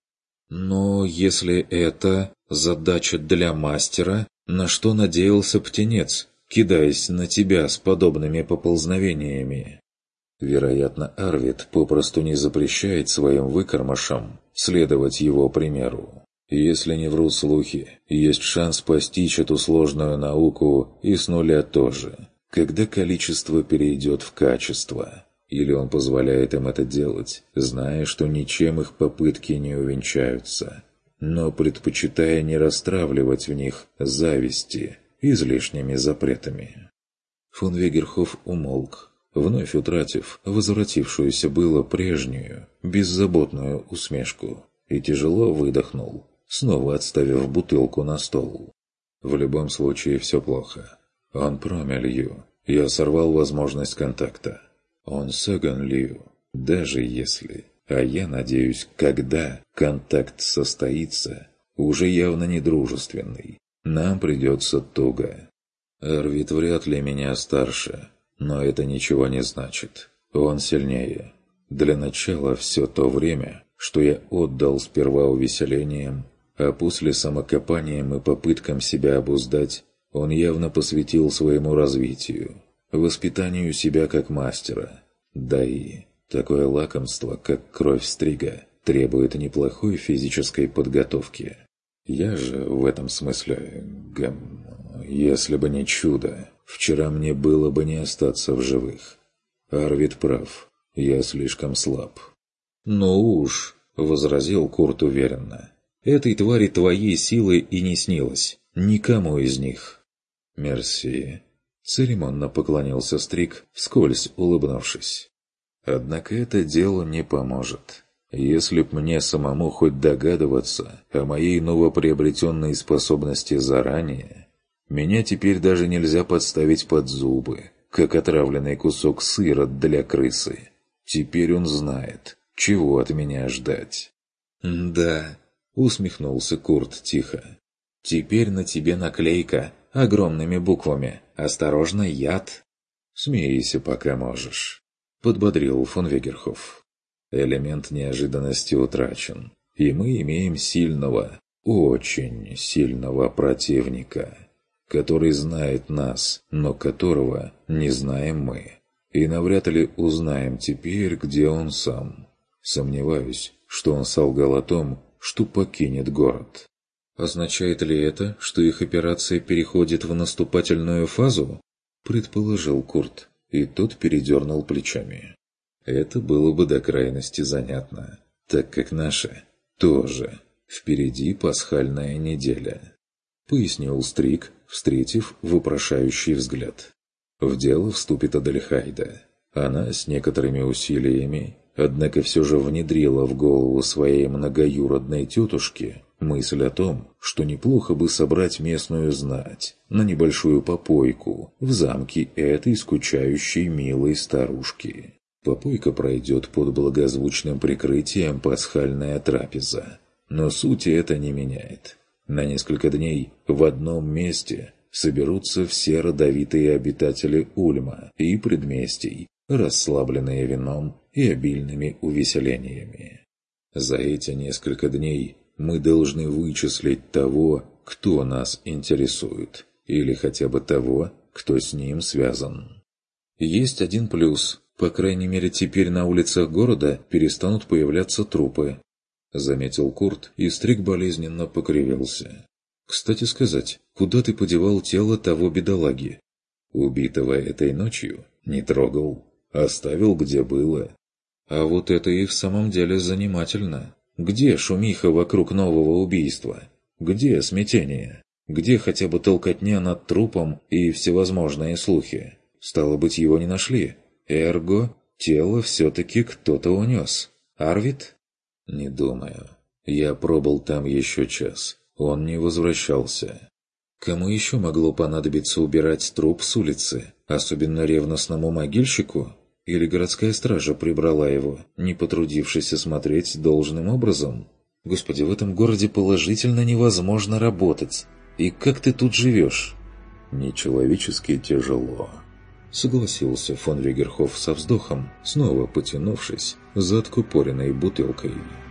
[SPEAKER 2] Но если это задача для мастера, на что надеялся птенец, кидаясь на тебя с подобными поползновениями?
[SPEAKER 1] Вероятно, Арвид попросту не запрещает своим выкормышам следовать его примеру. Если не врут слухи, есть шанс постичь эту сложную науку и с нуля тоже, когда количество перейдет в качество. Или он позволяет им это делать, зная, что ничем их попытки не увенчаются, но предпочитая не растравливать в них зависти излишними запретами.
[SPEAKER 2] Фон Вегерхоф умолк, вновь утратив возвратившуюся было прежнюю, беззаботную усмешку, и тяжело выдохнул, снова отставив бутылку на стол.
[SPEAKER 1] В любом случае все плохо. Он промя Лью. Я сорвал возможность контакта. Он соган Лью. Даже если, а я надеюсь, когда контакт состоится, уже явно недружественный, нам придется туго. Арвид вряд ли меня старше, но это ничего не значит. Он сильнее. Для начала все то время, что я отдал сперва увеселениям, а после самокопанием и попыткам себя обуздать, он явно посвятил своему развитию, воспитанию себя как мастера. Да и такое лакомство, как кровь стрига, требует неплохой физической подготовки. Я же в этом смысле, гам, если бы не чудо, вчера мне было бы не остаться в живых. Арвид прав, я слишком слаб.
[SPEAKER 2] «Ну уж», — возразил Курт уверенно, — «этой твари твоей силы и не снилось. Никому из них».
[SPEAKER 1] «Мерси», — церемонно поклонился Стриг, вскользь улыбнувшись. «Однако это делу не поможет. Если б мне самому хоть догадываться о моей новоприобретенной способности заранее, меня теперь даже нельзя подставить под зубы, как отравленный кусок сыра для крысы. Теперь он знает, чего от меня ждать».
[SPEAKER 2] «Да», — усмехнулся Курт тихо. «Теперь на тебе наклейка огромными буквами. Осторожно, яд».
[SPEAKER 1] «Смейся, пока можешь», — подбодрил фон Вегерхоф. «Элемент неожиданности утрачен, и мы имеем сильного, очень сильного противника, который знает нас, но которого не знаем мы, и навряд ли узнаем теперь, где он сам. Сомневаюсь, что он солгал о том, что покинет город».
[SPEAKER 2] «Означает ли это, что их операция переходит в наступательную фазу?»
[SPEAKER 1] — предположил Курт, и тот передернул плечами. «Это было бы до крайности занятно, так как наша тоже. Впереди пасхальная неделя», — пояснил Стриг, встретив вопрошающий взгляд. «В дело вступит Адельхайда. Она с некоторыми усилиями, однако все же внедрила в голову своей многоюродной тетушки мысль о том, что неплохо бы собрать местную знать на небольшую попойку в замке этой скучающей милой старушки. Попойка пройдет под благозвучным прикрытием пасхальная трапеза. Но сути это не меняет. На несколько дней в одном месте соберутся все родовитые обитатели Ульма и предместий, расслабленные вином и обильными увеселениями. За эти несколько дней мы должны вычислить того, кто нас интересует, или хотя бы того, кто с ним связан. Есть один плюс. По крайней мере, теперь на улицах города перестанут появляться трупы. Заметил Курт, и Стриг болезненно покривился. Кстати сказать, куда ты подевал тело того бедолаги? Убитого этой ночью не трогал. Оставил, где было. А вот это и в самом деле занимательно. Где шумиха вокруг нового убийства? Где смятение? Где хотя бы толкотня над трупом и всевозможные слухи? Стало быть, его не нашли. Эрго, тело все-таки кто-то унес. Арвид? Не думаю. Я пробыл там еще час. Он не возвращался. Кому еще могло понадобиться убирать труп с улицы? Особенно ревностному могильщику? Или городская стража прибрала его, не потрудившись осмотреть должным образом? Господи, в этом городе положительно невозможно работать. И как ты тут живешь? Нечеловечески тяжело. Согласился фон Вегерхоф со вздохом, снова потянувшись за откупоренной бутылкой.